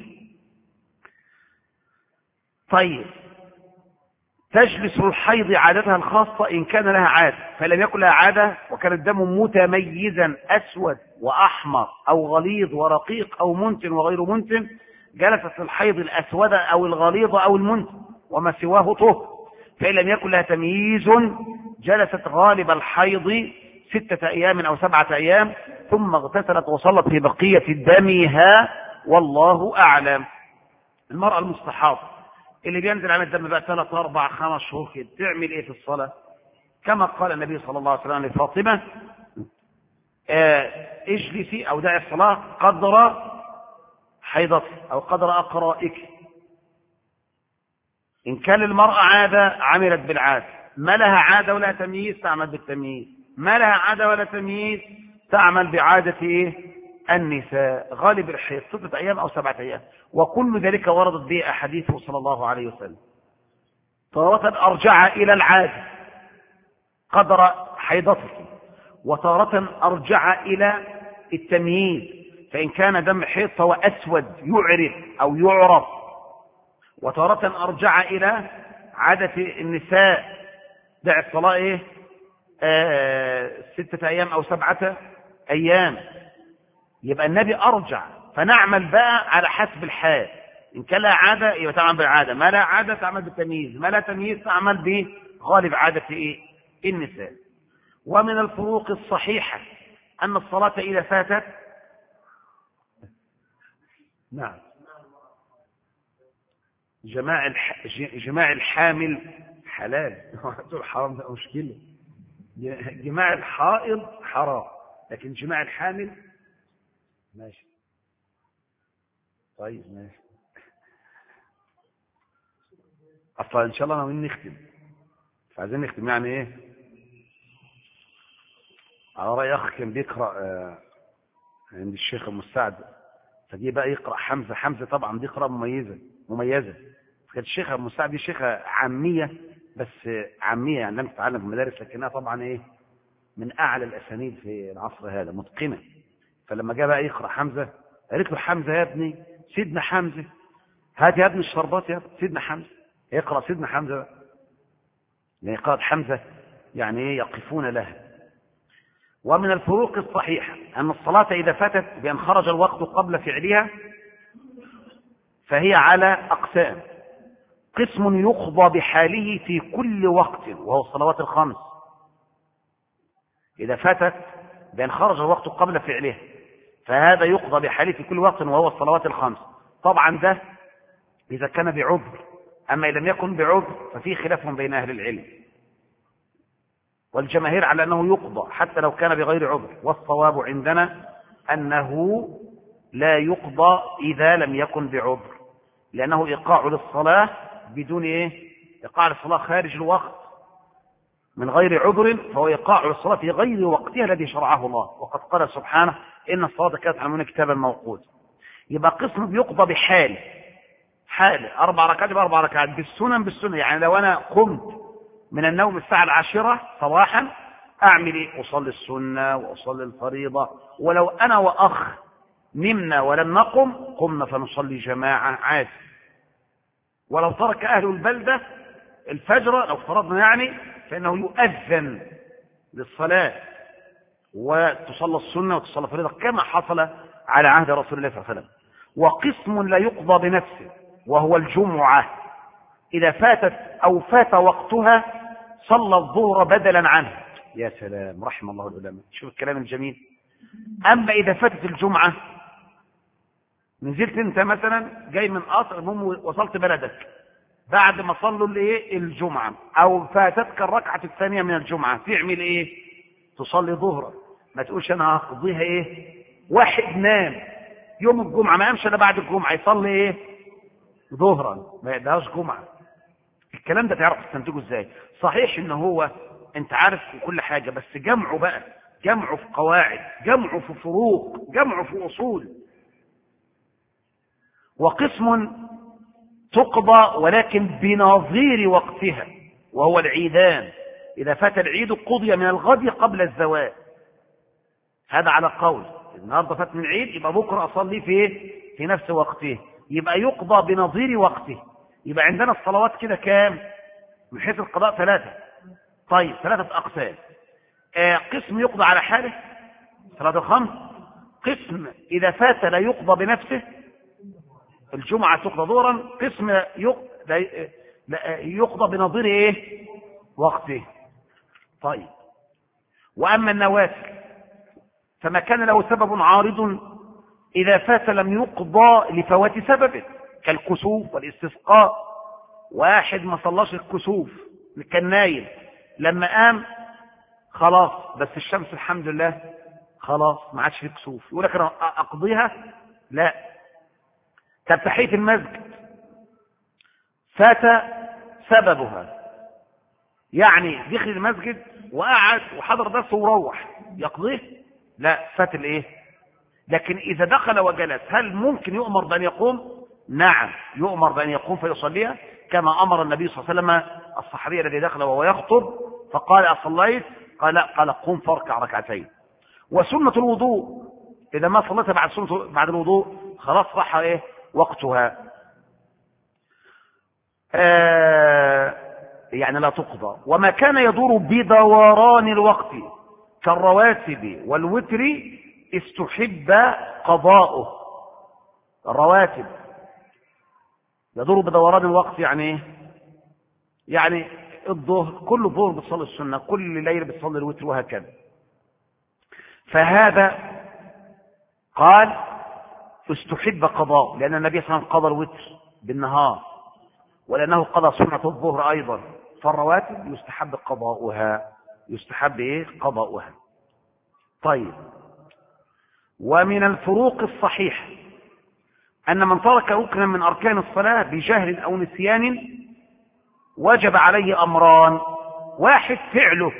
طيب تجلس الحيض عادتها الخاصة إن كان لها عادة، فلم يكن لها عادة وكان الدم متميزا أسود وأحمر أو غليظ ورقيق أو منتن وغير منتن، جلست الحيض الأسود أو الغليظ أو المنتن وما سواه طهر. فإن لم يكن لها تمييز جلست غالب الحيض 6 أيام أو 7 أيام ثم اغتسلت وصلت في بقية دمها والله أعلم. المرأة المستحاضة اللي بينزل على الدم بقى 3 4 5 شهور كده تعمل ايه في الصلاة؟ كما قال النبي صلى الله عليه وسلم لفاطمة اجلسي او دعي الصلاة قدر حيضتك او قدر اقرائك. ان كان المرأة عادة عملت بالعادة، ما لها عادة ولا تمييز تعمل بالتمييز، ما لها عادة ولا تمييز تعمل بعادة ايه النساء. غالب الحيض 6 أيام أو 7 أيام، وكل ذلك وردت به أحاديثه صلى الله عليه وسلم. تارة أرجع إلى العادة قدر حيضتك، وتارة أرجع إلى التمييز، فإن كان دم حيض فهو أسود يعرف أو يعرف. وتارة أرجع إلى عادة النساء، دع الصلاة إيه 6 أيام أو 7 أيام. يبقى النبي أرجع، فنعمل بقى على حسب الحال. إن كان لها عادة يبقى تعمل بالعادة، ما لا عادة تعمل بالتمييز، ما لا تمييز تعمل بغالب عادة إيه النساء. ومن الفروق الصحيحة أن الصلاة إذا فاتت نعم جماع الحامل حلال تقول حرام ده مشكلة. جماع الحائض حرام لكن جماع الحامل ماشي. طيب ماشي. اصلا ان شاء الله ناويين نختم، فعايزين نختم يعني ايه على رأي اخ كان بيقرأ عند الشيخ المستعد، فجي بقى يقرأ حمزة طبعا دي قراءة مميزة. كانت الشيخة المستعد دي شيخة عامية، بس عامية يعني لم تتعلم في المدارس، لكنها طبعا ايه من اعلى الاسانيد في العصر هذا، متقنة. فلما جاء بقى يقرأ حمزة قالت له حمزة يا ابني سيدنا حمزة، هات يا ابني الشربات يا ابني سيدنا حمزة، يقرأ سيدنا حمزة يعني قرأت حمزة يعني ايه يقفون لها. ومن الفروق الصحيحة أن الصلاة إذا فاتت بأن خرج الوقت قبل فعلها فهي على أقسام. قسم يقضى بحاله في كل وقت وهو الصلوات الخمس، إذا فاتت بأن خرج الوقت قبل فعلها فهذا يقضى بحاله في كل وقت وهو الصلوات الخمس. طبعا ده إذا كان بعذر، أما إذا لم يكن بعذر ففي خلاف بين أهل العلم، والجماهير على أنه يقضى حتى لو كان بغير عذر، والصواب عندنا أنه لا يقضى إذا لم يكن بعذر، لأنه إيقاع للصلاة بدون إيقاع للصلاة خارج الوقت من غير عذر، فهو إيقاع للصلاة في غير وقتها الذي شرعه الله، وقد قال سبحانه إن الصلاة كانت على المؤمنين كتابا موقوتا. يبقى قسم بيقضى بحال 4 ركعات ب4 ركعات بالسنن، يعني لو أنا قمت من النوم الساعة 10 صباحا أعمل إيه؟ أصلي السنة وأصلي الفريضة. ولو أنا وأخ نمنا ولم نقم قمنا فنصلي جماعة عادي. ولو ترك أهل البلدة الفجر لو فرضنا يعني فإنه يؤذن للصلاة وتصلى السنة وتصلى الفريضة كما حصل على عهد رسول الله صلى الله عليه وسلم. وقسم لا يقضى بنفسه وهو الجمعة، إذا فاتت أو فات وقتها صلى الظهر بدلا عنه. يا سلام، رحم الله العلماء، شوف الكلام الجميل. أما إذا فاتت الجمعة، نزلت أنت مثلا جاي من قصر، المهم وصلت بلدك بعد ما صلوا الجمعة، أو فاتتك الركعة الثانية من الجمعة، تعمل إيه؟ تصلي ظهرا. ما تقولش أنا هقضيها إيه؟ واحد نام يوم الجمعة ما قامش إلا بعد الجمعة، يصلي إيه؟ ظهرا، ما يقدرش جمعة. الكلام ده تعرف تستنتجه إزاي؟ صحيح إن هو أنت عارف كل حاجة، بس جمعه بقى، جمعه في قواعد، جمعه في فروق، جمعه في أصول. وقسم تقضى ولكن بنظير وقتها وهو العيدان، إذا فات العيد قضي من الغد قبل الزوال. هذا على قول النهارده فات من العيد، يبقى بكره اصلي في نفس وقته، يبقى يقضى بنظير وقته. يبقى عندنا الصلوات كده كام من حيث القضاء؟ 3. طيب 3 أقسام. قسم يقضى على حاله، صلاة الخمس. قسم إذا فات لا يقضى بنفسه، الجمعة تقضى ظهرا. قسم يقضى بنظير ايه؟ وقته. طيب، وأما النوافل فما كان له سبب عارض إذا فات لم يقضى لفوات سببه، كالكسوف والاستسقاء. واحد ما صلاش الكسوف، كان نايم، لما قام خلاص، بس الشمس الحمد لله خلاص ما عادش في كسوف، يقول لك انا اقضيها؟ لا. طب تحية المسجد فات سببها، يعني دخل المسجد وقعد وحضر درس وروح، يقضيه؟ لا، فات الايه؟ لكن اذا دخل وجلس هل ممكن يؤمر بان يقوم؟ نعم، يؤمر بان يقوم فيصليها، كما امر النبي صلى الله عليه وسلم الصحابي الذي دخل وهو يخطب فقال اصليت؟ قال لا، قال قم فاركع ركعتين. وسنة الوضوء اذا ما صليت بعد الوضوء خلاص راح ايه؟ وقتها. يعني لا تقضى. وما كان يدور بدوران الوقت كالرواتب والوتر استحب قضاؤه. الرواتب يدور بدوران الوقت، يعني ايه؟ يعني الظهر، كل ظهر بتصلي السنة، كل ليلة بتصلي الوتر، وهكذا. فهذا قال استحب قضاء، لأن النبي صلى الله عليه وسلم قضى الوتر بالنهار، ولأنه قضى سنة الظهر أيضا. فالرواتب يستحب قضاؤها، يستحب ايه؟ قضاؤها. طيب، ومن الفروق الصحيح أن من ترك ركنا من أركان الصلاة بجهل أو نسيان وجب عليه أمران: 1 فعله،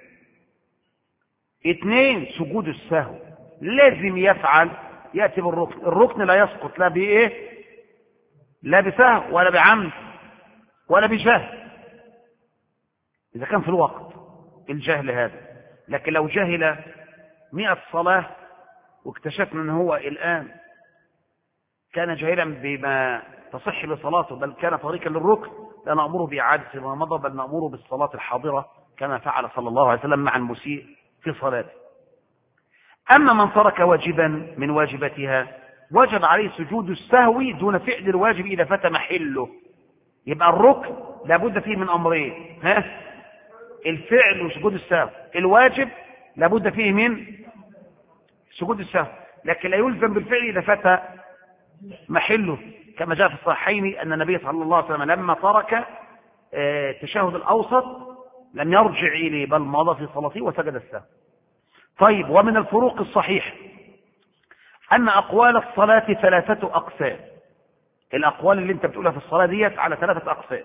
2 سجود السهو، لازم يفعل، يأتي بالركن. الركن لا يسقط لا بإيه؟ لا بسهو ولا بعمد ولا بجهل، إذا كان في الوقت الجهل هذا. لكن لو جهل 100 صلاة واكتشفنا أنه هو الآن كان جاهلا بما تصح بصلاته، بل كان طريقا للركن، لا نأمره بإعادة ما مضى، بل نأمره بالصلاة الحاضرة كما فعل صلى الله عليه وسلم مع المسيء في صلاته. أما من ترك واجبا من واجباتها وجب عليه سجود السهو دون فعل الواجب إذا فات محله. يبقى الركن لابد فيه من أمرين: الفعل وسجود السهو. الواجب لابد فيه من سجود السهو، لكن لا يلزم بالفعل إذا فات محله، كما جاء في الصحيحين أن النبي صلى الله عليه وسلم لما ترك التشهد الأوسط لم يرجع إليه، بل مضى في صلاته وسجد السهو. طيب، ومن الفروق الصحيح أن أقوال الصلاة 3 أقسام. الأقوال اللي انت بتقولها في الصلاة ديت على 3 أقسام.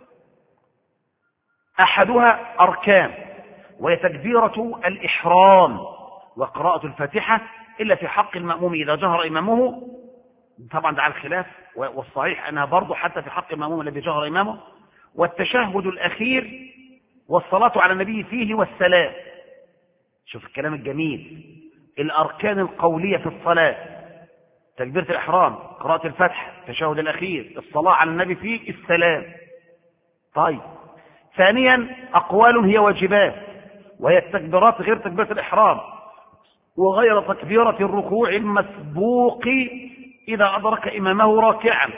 أحدها أركان، وهي تكبيرة الإحرام وقراءة الفاتحة، إلا في حق المأموم إذا جهر إمامه، طبعا ده على الخلاف، والصحيح أنها برضو حتى في حق المأموم الذي جهر إمامه. والتشهد الأخير والصلاة على النبي فيه والسلام. شوف الكلام الجميل. الأركان القولية في الصلاة: تكبيرة الإحرام، قراءة الفاتحة، التشهد الأخير، الصلاة على النبي فيه، السلام. طيب، ثانيا أقوال هي واجبات، وهي التكبيرات غير تكبيرة الإحرام، وغير تكبيرة الركوع المسبوق إذا أدرك إمامه راكعا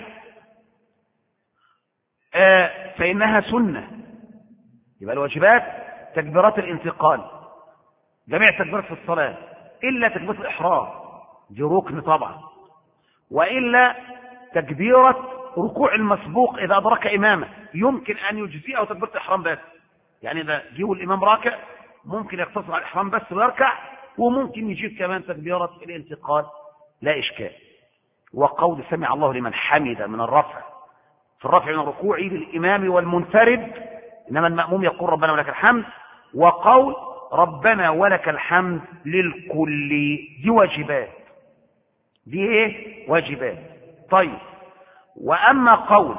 فإنها سنة. يبقى الواجبات تكبيرات الانتقال، جميع تكبيرات في الصلاة إلا تكبيرة الإحرام، دي ركن طبعا، وإلا تكبيرة ركوع المسبوق إذا أدرك إمامه يمكن أن يجزئه تكبيرة الإحرام بس. يعني إذا جيء الإمام راكع ممكن يقتصر على الإحرام بس ويركع، وممكن يجيب كمان تكبيرة الانتقال لا إشكال. وقول سمع الله لمن حمد من الرفع، في الرفع من الركوع للإمام والمنفرد، إنما المأموم يقول ربنا ولك الحمد، وقول ربنا ولك الحمد للكل، دي واجبات، دي ايه؟ واجبات. طيب، وأما قول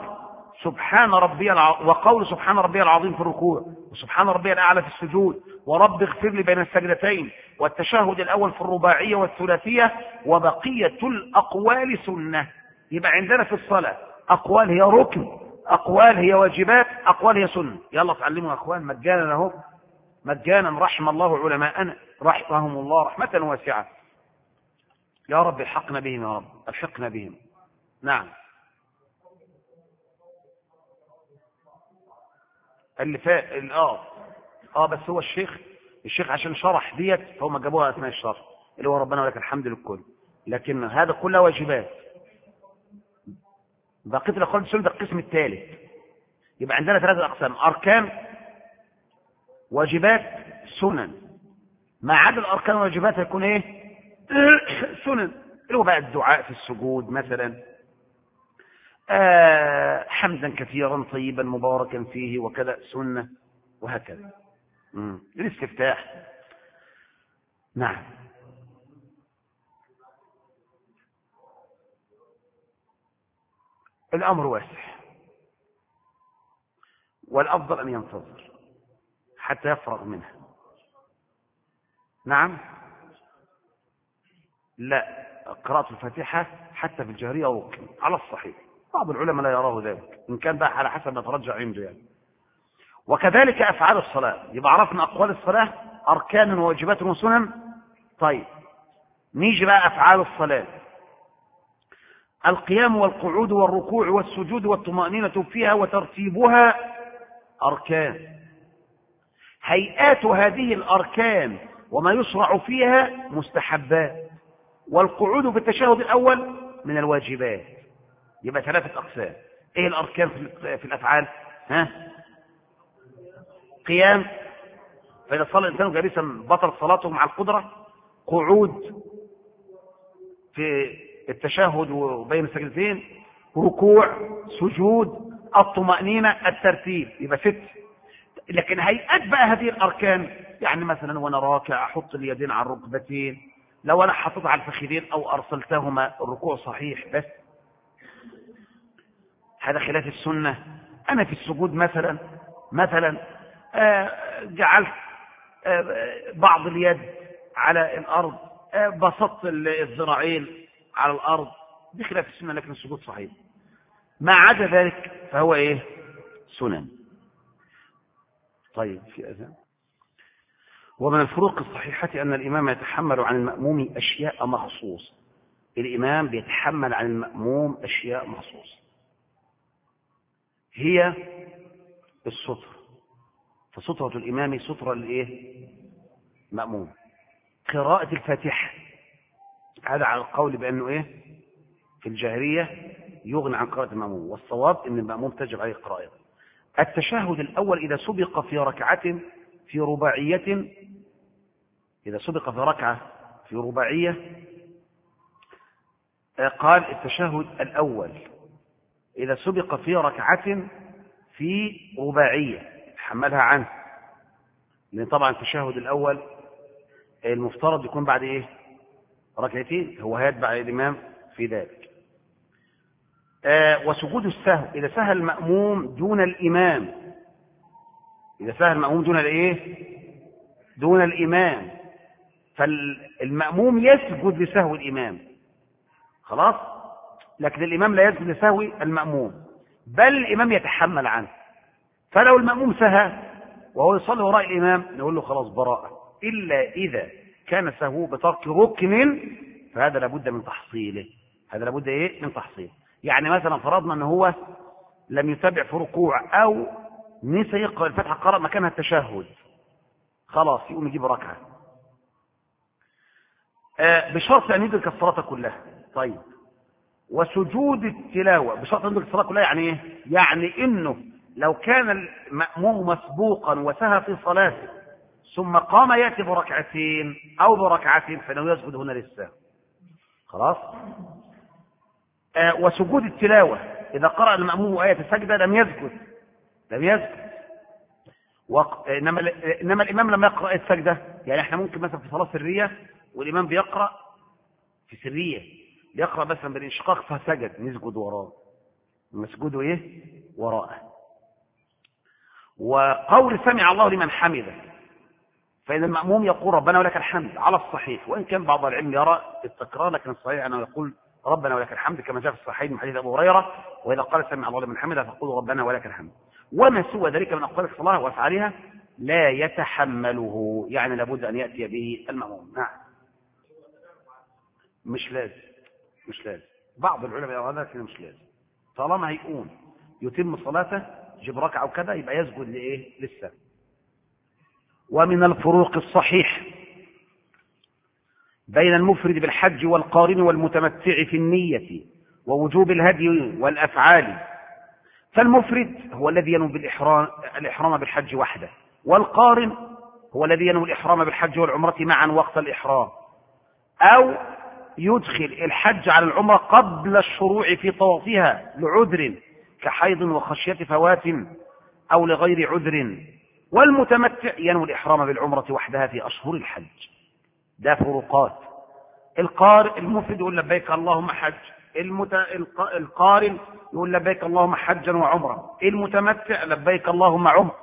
وقول سبحان ربي العظيم في الركوع، وسبحان ربي الأعلى في السجود، ورب اغفر لي بين السجدتين، والتشهد الأول في الرباعية والثلاثية، وبقية الأقوال سنة. يبقى عندنا في الصلاة أقوال هي ركن، أقوال هي واجبات، أقوال هي سنة. يلا تعلموا يا أخوان مجانا اهو، مجانا، رحم الله علماءنا رحمهم الله رحمة واسعة. يا رب الحقنا بهم، يا رب الحقنا بهم. نعم، اللي بس هو الشيخ عشان شرح ديت فهم جابوها اثناء الشرح، اللي هو ربنا ولك الحمد للكل، لكن هذا كله واجبات. بقيه الاقوال السنه ده القسم الثالث. يبقى عندنا 3 اقسام: اركان، واجبات، سنن. ما عدا الاركان والواجبات هيكون ايه؟ سنن، اللي هو بقى الدعاء في السجود مثلا، حمدا كثيرا طيبا مباركا فيه وكذا، سنة، وهكذا. الاستفتاح. نعم. الأمر واسع، والأفضل أن ينتظر حتى يفرغ منها. نعم، لا، قراءة الفاتحة حتى في الجهرية ركن على الصحيح، بعض العلماء لا يراه ذلك، إن كان بقى على حسب ما ترجع عنده يعني. وكذلك أفعال الصلاة. يبقى عرفنا أقوال الصلاة أركان وواجبات وسنن. طيب، نيجي بقى أفعال الصلاة: القيام والقعود والركوع والسجود والطمأنينة فيها وترتيبها أركان. هيئات هذه الأركان وما يشرع فيها مستحبات، والقعود في التشهد الأول من الواجبات. يبقى 3 أقسام. إيه الأركان في الأفعال؟ قيام، فإذا صلى الإنسان جالسا بطلت صلاته مع القدرة. قعود في التشهد وبين السجدتين. ركوع، سجود، الطمأنينة، الترتيب. يبقى 6. لكن هيئات بقى هذه الأركان، يعني مثلا وأنا راكع أحط اليدين على الركبتين، لو أنا حطيت على الفخذين أو أرسلتهما الركوع صحيح، بس هذا خلاف السنة. أنا في السجود مثلا جعلت بعض اليد على الأرض، بسطت الذراعين على الأرض، دي خلاف السنة، لكن السجود صحيح. ما عدا ذلك فهو إيه؟ سنن. طيب، في أذان. ومن الفروق الصحيحة أن الإمام يتحمل عن المأموم أشياء مخصوصة. الإمام بيتحمل عن المأموم أشياء مخصوصة، هي الستر، فسترة الإمام سترة للإيه؟ مأموم. قراءة الفاتحة، هذا على القول بأنه إيه؟ في الجاهرية يغنى عن قراءة المأموم، والصواب أن المأموم تجب عليه قراءة. التشهد الأول إذا سبق في ركعة في رباعية، إذا سبق في ركعة في رباعية، قال التشهد الأول إذا سبق في ركعة في رباعية حملها عنه، لأن طبعا التشهد الأول المفترض يكون بعد إيه؟ ركعتين، هو هيتبع الإمام في ذلك. وسجود السهو إذا سهى المأموم دون الإمام، إذا سهى المأموم دون الإيه؟ دون الإمام، فالمأموم يسجد لسهو الإمام، خلاص، لكن الإمام لا يسجد لسهو المأموم، بل الإمام يتحمل عنه. فلو المأموم سهى وهو يصلي وراء الإمام نقول له خلاص براءة، إلا إذا كان سهوه بترك ركن، فهذا لابد من تحصيله، هذا لابد ايه من تحصيل. يعني مثلا فرضنا ان هو لم يتابع في ركوع او نسي يقرأ الفاتحة، قرأ مكانها التشهد، خلاص يقوم يجيب ركعة بشرط ان يدرك الصلاة كلها. طيب وسجود التلاوة بشرط ان يدرك الصلاة كلها يعني ايه؟ يعني انه لو كان المأموم مسبوقا وسهى في صلاته ثم قام يأتي بركعتين او بركعتين فانه يسجد هنا للسهو. خلاص. وسجود التلاوة إذا قرأ المأموم آية السجدة لم يسجد. إنما الإمام لما يقرأ آية السجدة، يعني احنا ممكن مثلا في صلاة سرية والإمام بيقرأ في سرية يقرأ مثلا بالانشقاق فسجد، نسجد وراه، نسجده ايه وراءه. وقول سمع الله لمن حمده، فإذا المأموم يقول ربنا ولك الحمد على الصحيح، وإن كان بعض العلم يرى التكرار، لكن الصحيح أنه يقول ربنا ولك الحمد كما جاء في الصحيحين من حديث أبو هريرة، وإذا قال سمع الله لمن حمده فقولوا ربنا ولك الحمد. وما سوى ذلك من أقوال الصلاة وأفعالها لا يتحمله، يعني لابد أن يأتي به المأموم. نعم. مش لازم. بعض العلماء يرى هذا لكن مش لازم. طالما هيقوم يتم صلاته يجيب ركعة أو كذا يبقى يسجد لإيه؟ للسهو. ومن الفروق الصحيح بين المفرد بالحج والقارن والمتمتع في النية ووجوب الهدي والأفعال، فالمفرد هو الذي ينوي الإحرام بالحج وحده، والقارن هو الذي ينوي الإحرام بالحج والعمرة معا وقت الإحرام، أو يدخل الحج على العمرة قبل الشروع في طوافها لعذر كحيض وخشية فوات أو لغير عذر، والمتمتع ينوي الإحرام بالعمرة وحدها في أشهر الحج. ده فروقات. المفرد يقول لبيك اللهم حج، القارن يقول لبيك اللهم حجا وعمرة، المتمتع لبيك اللهم عمرة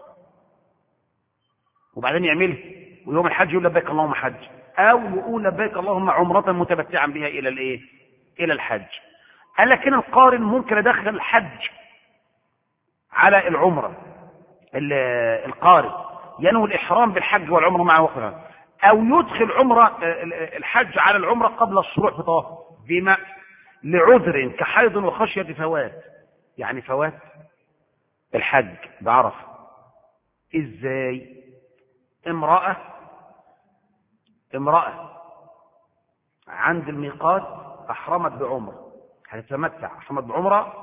وبعدين يعمله، ويوم الحج يقول لبيك اللهم حج، أو يقول لبيك اللهم عمرة متمتعا بها إلى الحج. لكن القارن ممكن يدخل الحج على العمرة، القارن ينوي الإحرام بالحج والعمرة مع وقتها، أو يدخل الحج على العمرة قبل الشروع في طواف بما لعذر كحيض وخشية فوات، يعني فوات الحج بعرفة. إزاي؟ امرأة عند الميقات أحرمت بعمرة، هتتمتع، أحرمت بعمرة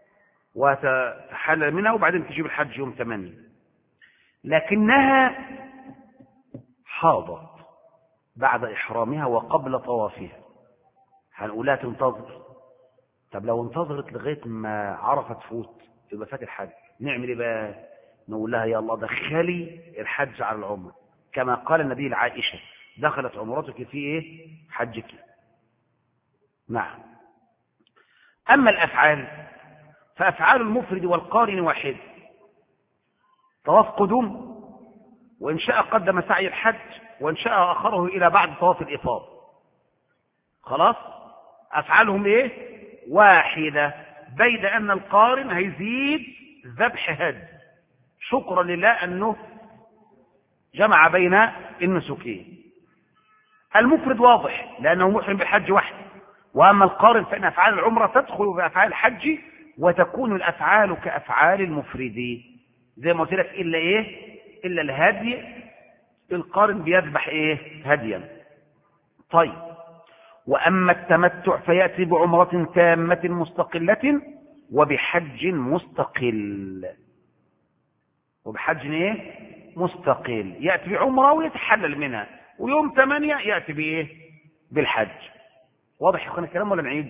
وتحلل منها وبعدين تجيب الحج يوم 8، لكنها حاضت بعد إحرامها وقبل طوافها، هنقولها تنتظر. طب لو انتظرت لغاية ما عرفة تفوت يبقى فات الحج، نعمل ايه بقى؟ نقول لها يا الله دخلي الحج على العمرة، كما قال النبي لعائشة دخلت عمرتك في ايه؟ حجك. نعم. أما الأفعال فأفعال المفرد والقارن واحد، طواف قدوم، وإن شاء قدم سعي الحج وإن شاء أخره إلى بعد طواف الإفاضة. خلاص. أفعالهم إيه؟ واحدة، بيد أن القارن هيزيد ذبح هدي شكرا لله أنه جمع بين النسكين. المفرد واضح لأنه محرم بالحج وحده، وأما القارن فإن أفعال العمرة تدخل بأفعال الحج وتكون الأفعال كأفعال المفرد زي ما قلت لك، إلا إيه؟ إلا الهدي، القارن بيذبح إيه؟ هديا. طيب. وأما التمتع فيأتي بعمرة تامة مستقلة وبحج مستقل. وبحج إيه؟ مستقل، يأتي بعمرة ويتحلل منها، ويوم 8 يأتي بإيه؟ بالحج. واضح يا الكلام ولا نعيد؟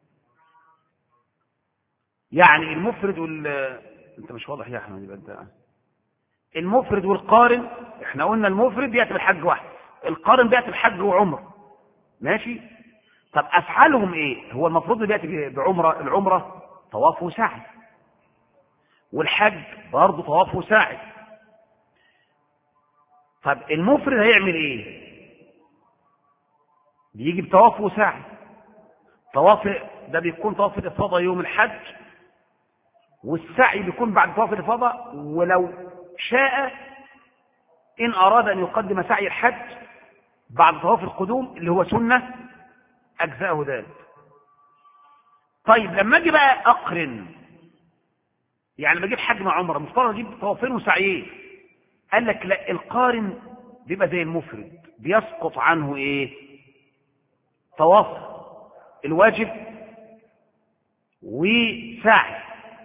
يعني المفرد انت مش واضح يا احمد. يبقى انت المفرد والقارن، احنا قلنا المفرد بيأتي بالحج واحد، القارن بيأتي بالحج وعمره، ماشي. طب افعالهم ايه؟ هو المفروض بيأتي بعمره، العمره طواف وسعي، والحج برضه طواف وسعي. طب المفرد هيعمل ايه؟ بيجي بطواف وسعي. طواف ده بيكون طواف الافاضه يوم الحج، والسعي بيكون بعد طواف الافاضه، ولو شاء ان اراد ان يقدم سعي الحج بعد طواف القدوم اللي هو سنه اجزاءه ذلك. طيب لما اجي بقى اقرن، يعني بجيب حج مع عمره مفترض اجيب طوافين وسعيين، قال لك لا، القارن بيبقى زي المفرد، بيسقط عنه ايه؟ طواف الواجب وسعي،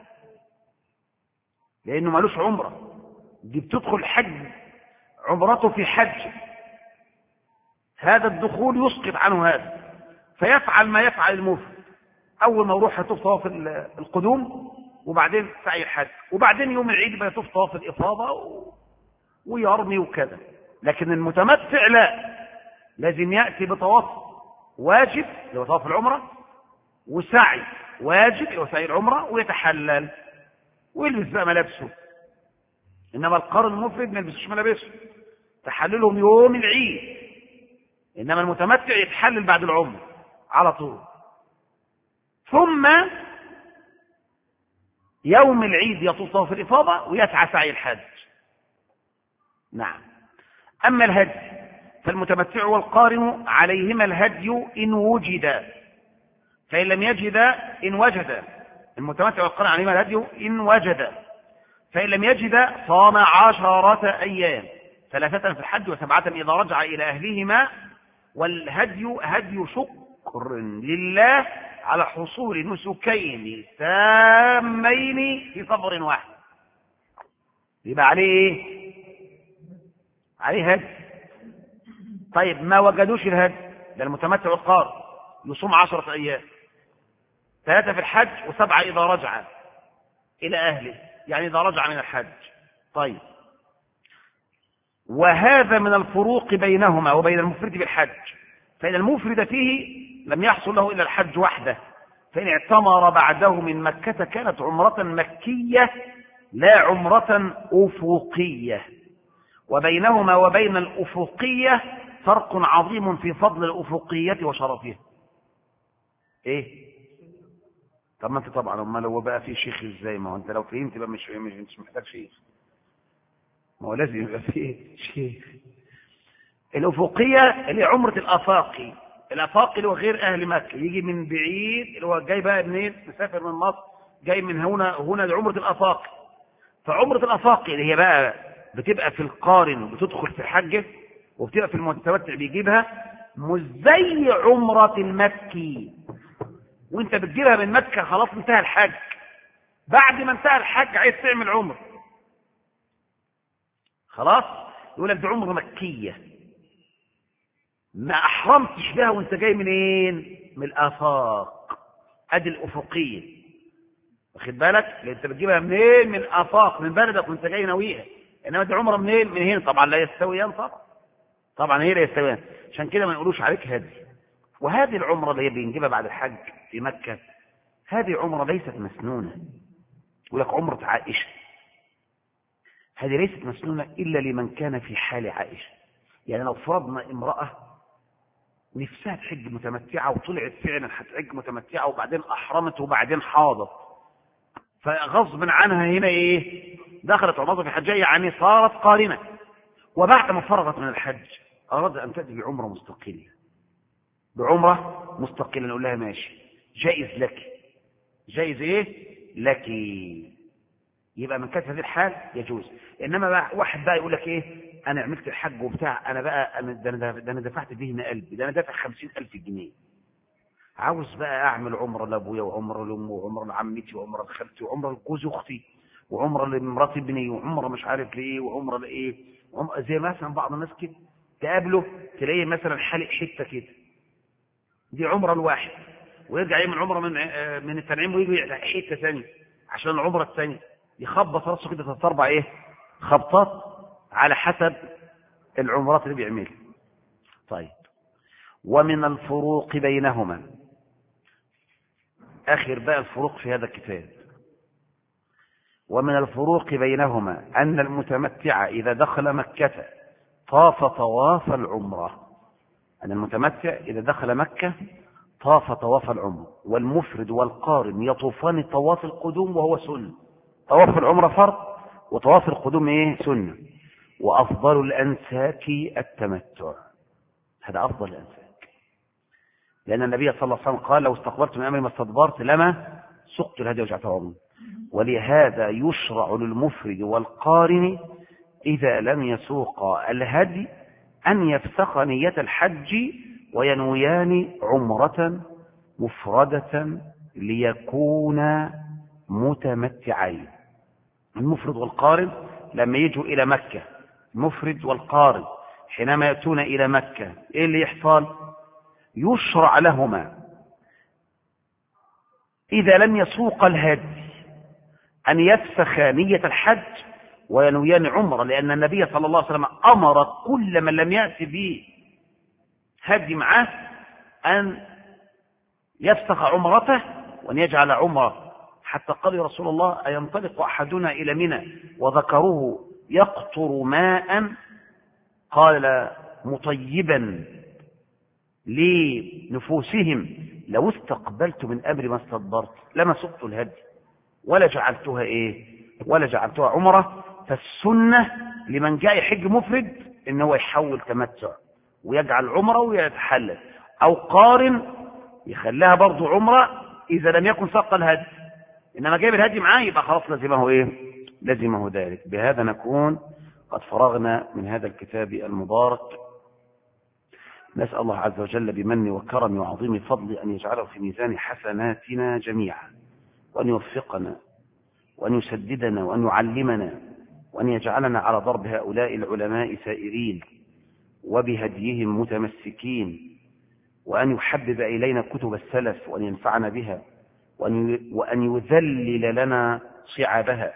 لانه مالوش عمره، دي بتدخل حج، عمرته في حج، هذا الدخول يسقط عنه هذا، فيفعل ما يفعل المفرد، اول ما يروح يطوف طواف القدوم، وبعدين سعي الحج، وبعدين يوم العيد بقى يطوف طواف الافاضه ويرمي وكذا. لكن المتمتع لا، لازم ياتي بطواف واجب اللي هو طواف العمره، وسعي واجب اللي هو سعي العمره، ويتحلل ويلبس بقى ملابسه. انما القارن المفرد ما يلبسش ملابسه، تحللهم يوم العيد، انما المتمتع يتحلل بعد العمره على طول، ثم يوم العيد يطوف طواف الافاضه ويسعى سعي الحج. نعم. اما الهدي فالمتمتع والقارن عليهما الهدي ان وجد، فان لم يجد ان وجد، المتمتع والقارن عليهما الهدي ان وجد، فان لم يجد صام 10 ايام، 3 في الحج و7 اذا رجع الى اهلهما. والهدي هدي شكر لله على حصول نسكين تامين في سفر واحد، يبقى عليه ايه؟ عليه هدي. طيب ما وجدوش الهدي، ده المتمتع والقارن يصوم 10 ايام، 3 في الحج و7 اذا رجع الى اهله، يعني اذا رجع من الحج. طيب وهذا من الفروق بينهما وبين المفرد بالحج، فإن المفرد فيه لم يحصل له إلا الحج وحده، فإن اعتمر بعده من مكة كانت عمرة مكية لا عمرة أفقية، وبينهما وبين الأفقية فرق عظيم في فضل الأفقية وشرفها. إيه؟ طب ما أنت طبعا أما لو بقى في شيخ إزاي؟ ما هو أنت لو فهمت بقى مش محتاج شيخ، ما هو لازم يبقى فيه شيخ. الأفقية اللي عمرة الأفاقي، الأفاقي اللي هو غير أهل مكة، يجي من بعيد، اللي هو جاي بقى منين؟ مسافر من مصر، جاي من هنا لعمرة الأفاقي. فعمرة الأفاقي اللي هي بقى بتبقى في القارن وبتدخل في الحجة، وبتبقى في المتمتع بيجيبها، مش زي عمرة المكي، وانت بتجيبها من مكة خلاص انتهى الحج، بعد ما انتهى الحج عايز تعمل عمرة خلاص، يقول لك دي عمرة مكية، ما احرمتش بها وانت جاي منين؟ من الافاق، ادي الافقيه، واخد بالك؟ لان انت بتجيبها منين؟ من الافاق، من بلدك وانت جاي ناويها، انما دي عمره منين؟ من هنا. طبعا لا يستويان، طبعا هي لا يستويان، عشان كده ما نقولوش عليك هدي. وهذه العمره اللي هي بنجيبها بعد الحج في مكه، هذه عمره ليست مسنونه. يقول لك عمره عائشه، هذه ليست مسنونه الا لمن كان في حال عائشه. يعني لو فرضنا امراه نفسها تحج متمتعة وطلعت فعلا هتحج متمتعة، وبعدين أحرمت وبعدين حاضت، فغصب عنها هنا إيه؟ دخلت عمرة في حجية، يعني صارت قارنة، وبعد ما فرغت من الحج أراد أن تأتي بعمرة مستقلة، بعمرة مستقلة، نقول لها ماشي، جائز لك، جائز إيه؟ لك، يبقى من كانت هذه الحال يجوز. إنما بقى واحد بقى يقول لك إيه؟ أنا عملت الحج وبتاع، أنا بقى ده أنا دفعت به 100,000، ده أنا دافع 50,000 جنيه، عاوز بقى أعمل عمرة لأبويا وعمرة لأمي وعمرة لعمتي وعمرة لخالتي وعمرة لجوز أختي وعمرة لمرات ابني وعمرة مش عارف لإيه وعمرة لإيه، زي مثلا بعض الناس كده تقابله تلاقيه مثلا حالق حتة كده، دي عمرة الواحد، ويرجع يعمل عمرة من التنعيم ويجي حتة ثانية عشان العمرة الثانية، يخبط راسه كده 3 4 إيه خبطات على حسب العمرات اللي بيعملها. طيب ومن الفروق بينهما، آخر بقى الفروق في هذا الكتاب، ومن الفروق بينهما أن المتمتع إذا دخل مكة طاف طواف العمرة، أن المتمتع إذا دخل مكة طاف طواف العمرة، والمفرد والقارن يطوفان طواف القدوم وهو سنة، طواف العمرة فرض وطواف القدوم إيه؟ سنة. وأفضل الأنساك التمتع، هذا أفضل الأنساك، لأن النبي صلى الله عليه وسلم قال لو استقبلت من أمري ما استدبرت لما سقت الهدي وجعته عمرا. ولهذا يشرع للمفرد والقارن إذا لم يسوق الهدي أن يفسخ نية الحج وينويان عمرة مفردة ليكون متمتعين. المفرد والقارن لما يجوا إلى مكة، المفرد والقارن حينما يأتون إلى مكة إيه اللي يحصل؟ يشرع لهما إذا لم يسوق الهدي أن يفسخ نية الحج وينويان عمرة، لأن النبي صلى الله عليه وسلم أمر كل من لم يأتي به هدي معه أن يفسخ عمرته وأن يجعل عمرة، حتى قال رسول الله أينطلق أحدنا إلى منى وذكروه يقطر ماء، قال مطيبا لنفوسهم لو استقبلت من أمر ما استدبرت لما سقت الهدي ولا جعلتها عمرة. فالسنة لمن جاء يحج مفرد إن هو يحول تمتع ويجعل عمرة ويتحلل، أو قارن يخليها برضو عمرة إذا لم يكن ساق الهدي، إنما جايب الهدي معاه يبقى خلاص لزمه ذلك. بهذا نكون قد فرغنا من هذا الكتاب المبارك. نسأل الله عز وجل بمن وكرم وعظيم فضل أن يجعله في ميزان حسناتنا جميعا، وأن يوفقنا وأن يسددنا وأن يعلمنا، وأن يجعلنا على ضرب هؤلاء العلماء سائرين وبهديهم متمسكين، وأن يحبب إلينا كتب السلف وأن ينفعنا بها، وأن يذلل لنا صعابها.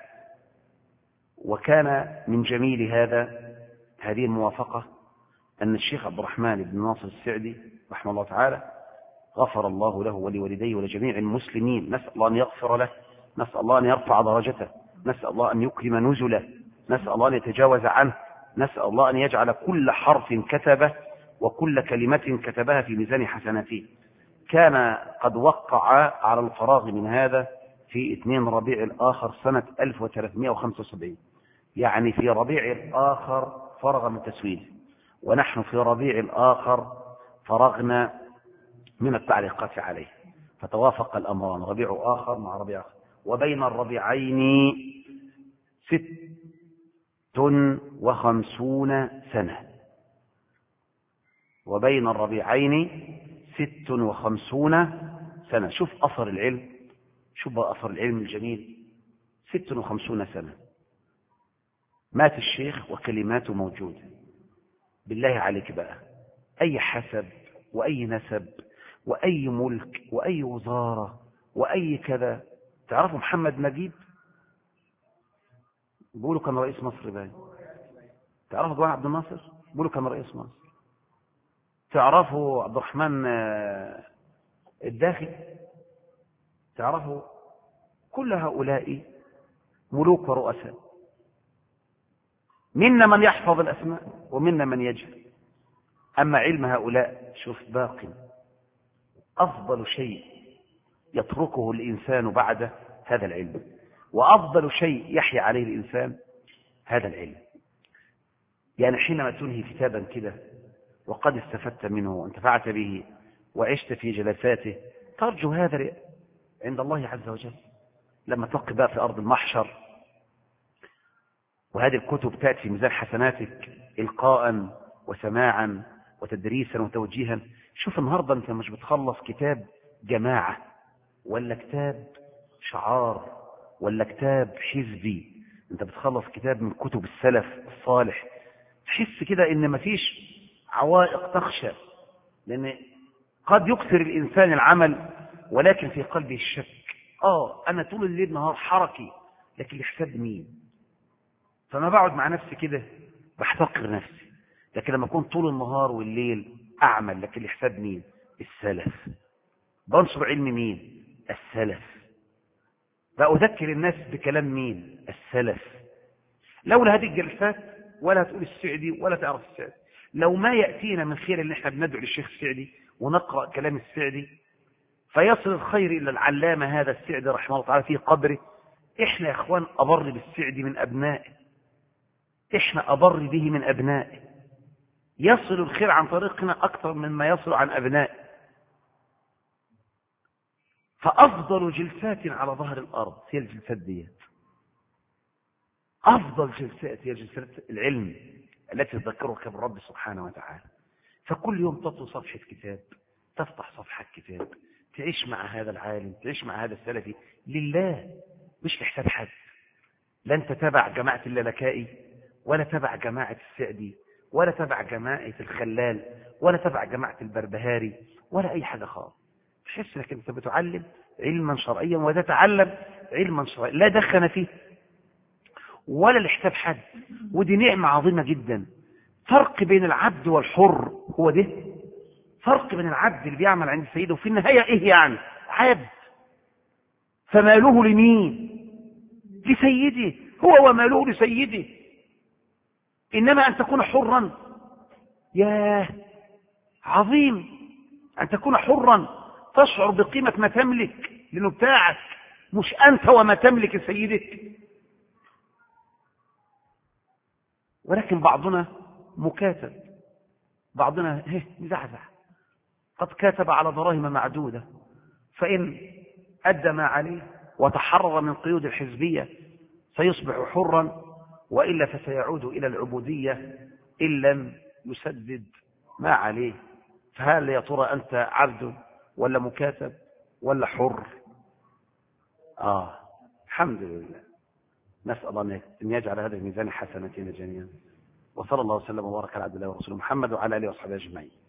وكان من جميل هذه الموافقة أن الشيخ عبد الرحمن بن ناصر السعدي رحمه الله تعالى غفر الله له ولوالديه ولجميع المسلمين، نسأل الله أن يغفر له، نسأل الله أن يرفع درجته، نسأل الله أن يكرم نزله، نسأل الله أن يتجاوز عنه، نسأل الله أن يجعل كل حرف كتبه وكل كلمة كتبها في ميزان حسناته. كان قد وقع على الفراغ من هذا في 2 ربيع الآخر سنة 1375، يعني في ربيع الآخر فرغ من تسويله، ونحن في ربيع الآخر فرغنا من التعليقات عليه، فتوافق الأمران ربيع آخر مع ربيع آخر. وبين الربيعين 56 سنة، وبين الربيعين 56 سنة. شوف أثر العلم، شوف بقى أثر العلم الجميل. 56 سنة مات الشيخ وكلماته موجودة. بالله عليك بقى أي حسب وأي نسب وأي ملك وأي وزارة وأي كذا. تعرفوا محمد نجيب؟ بيقولوا كان رئيس مصر باين. تعرفوا جمال عبد الناصر؟ بيقولوا كان رئيس مصر. تعرفوا عبد الرحمن الداخل؟ تعرفوا؟ كل هؤلاء ملوك ورؤساء، منا من يحفظ الأسماء ومنا من يجهل. أما علم هؤلاء شوف باق، أفضل شيء يتركه الإنسان بعد هذا العلم، وأفضل شيء يحيا عليه الإنسان هذا العلم. يعني حينما تنهي كتابا كده وقد استفدت منه وانتفعت به وعشت في جلساته، ترجو هذا عند الله عز وجل لما تقف بقى في أرض المحشر وهذه الكتب تأتي في ميزان حسناتك إلقاء وسماعا وتدريسا وتوجيها. شوف النهاردة أنت مش بتخلص كتاب جماعة ولا كتاب شعار ولا كتاب حزبي، أنت بتخلص كتاب من كتب السلف الصالح. تحس كده إن مفيش عوائق تخشى، لأن قد يكثر الإنسان العمل ولكن في قلبه الشك. أنا طول الليل نهار حركي لكن لحساب مين؟ فما بقعد مع نفسي كده بحتقر نفسي، لكن لما أكون طول النهار والليل أعمل لكن لحساب مين؟ السلف. بنصر علم مين؟ السلف. بأذكر الناس بكلام مين؟ السلف. لولا هذه الجلسات ولا هتقول السعدي ولا تعرف السعدي، لو ما يأتينا من خير ان احنا بندعو للشيخ السعدي ونقرأ كلام السعدي فيصل الخير إلى العلامة هذا السعدي رحمه الله تعالى في قبره. احنا يا اخوان أبر بالسعدي من أبنائه، احنا أبر به من أبنائه. يصل الخير عن طريقنا أكثر مما يصل عن أبنائه. فأفضل جلسات على ظهر الأرض هي الجلسات دي. أفضل جلسات هي جلسات العلم التي تذكرك بالرب سبحانه وتعالى. فكل يوم تطلب صفحة كتاب، تفتح صفحة كتاب، تعيش مع هذا العالم، تعيش مع هذا السلفي لله، مش لحساب حد. لا انت تبع جماعة اللالكائي، ولا تبع جماعة السعدي، ولا تبع جماعة الخلال، ولا تبع جماعة البربهاري، ولا أي حاجة خالص. تحس انك انت بتعلم علما شرعيا وتتعلم علما شرعيا لا دخن فيه ولا لحساب حد. ودي نعمة عظيمة جدا. فرق بين العبد والحر هو ده. فرق بين العبد اللي بيعمل عند سيده وفي النهاية ايه يعني؟ عبد، فماله لمين؟ لسيده، هو وماله لسيده. إنما أن تكون حرا، ياه عظيم أن تكون حرا، تشعر بقيمة ما تملك لأنه بتاعك، مش أنت وما تملك سيدك. ولكن بعضنا مكاتب، بعضنا مزعزع، قد كاتب على دراهم معدودة، فإن أدى ما عليه وتحرر من قيود الحزبية سيصبح حرا، وإلا فسيعود إلى العبودية إن لم يسدد ما عليه. فهل يا ترى أنت عبد ولا مكاتب ولا حر؟ الحمد لله. نسأل الله أن يجعل هذا الميزان حسنتنا جميعا. وصلى الله وسلم وبارك على عبد الله ورسوله محمد وعلى آله وصحبه أجمعين.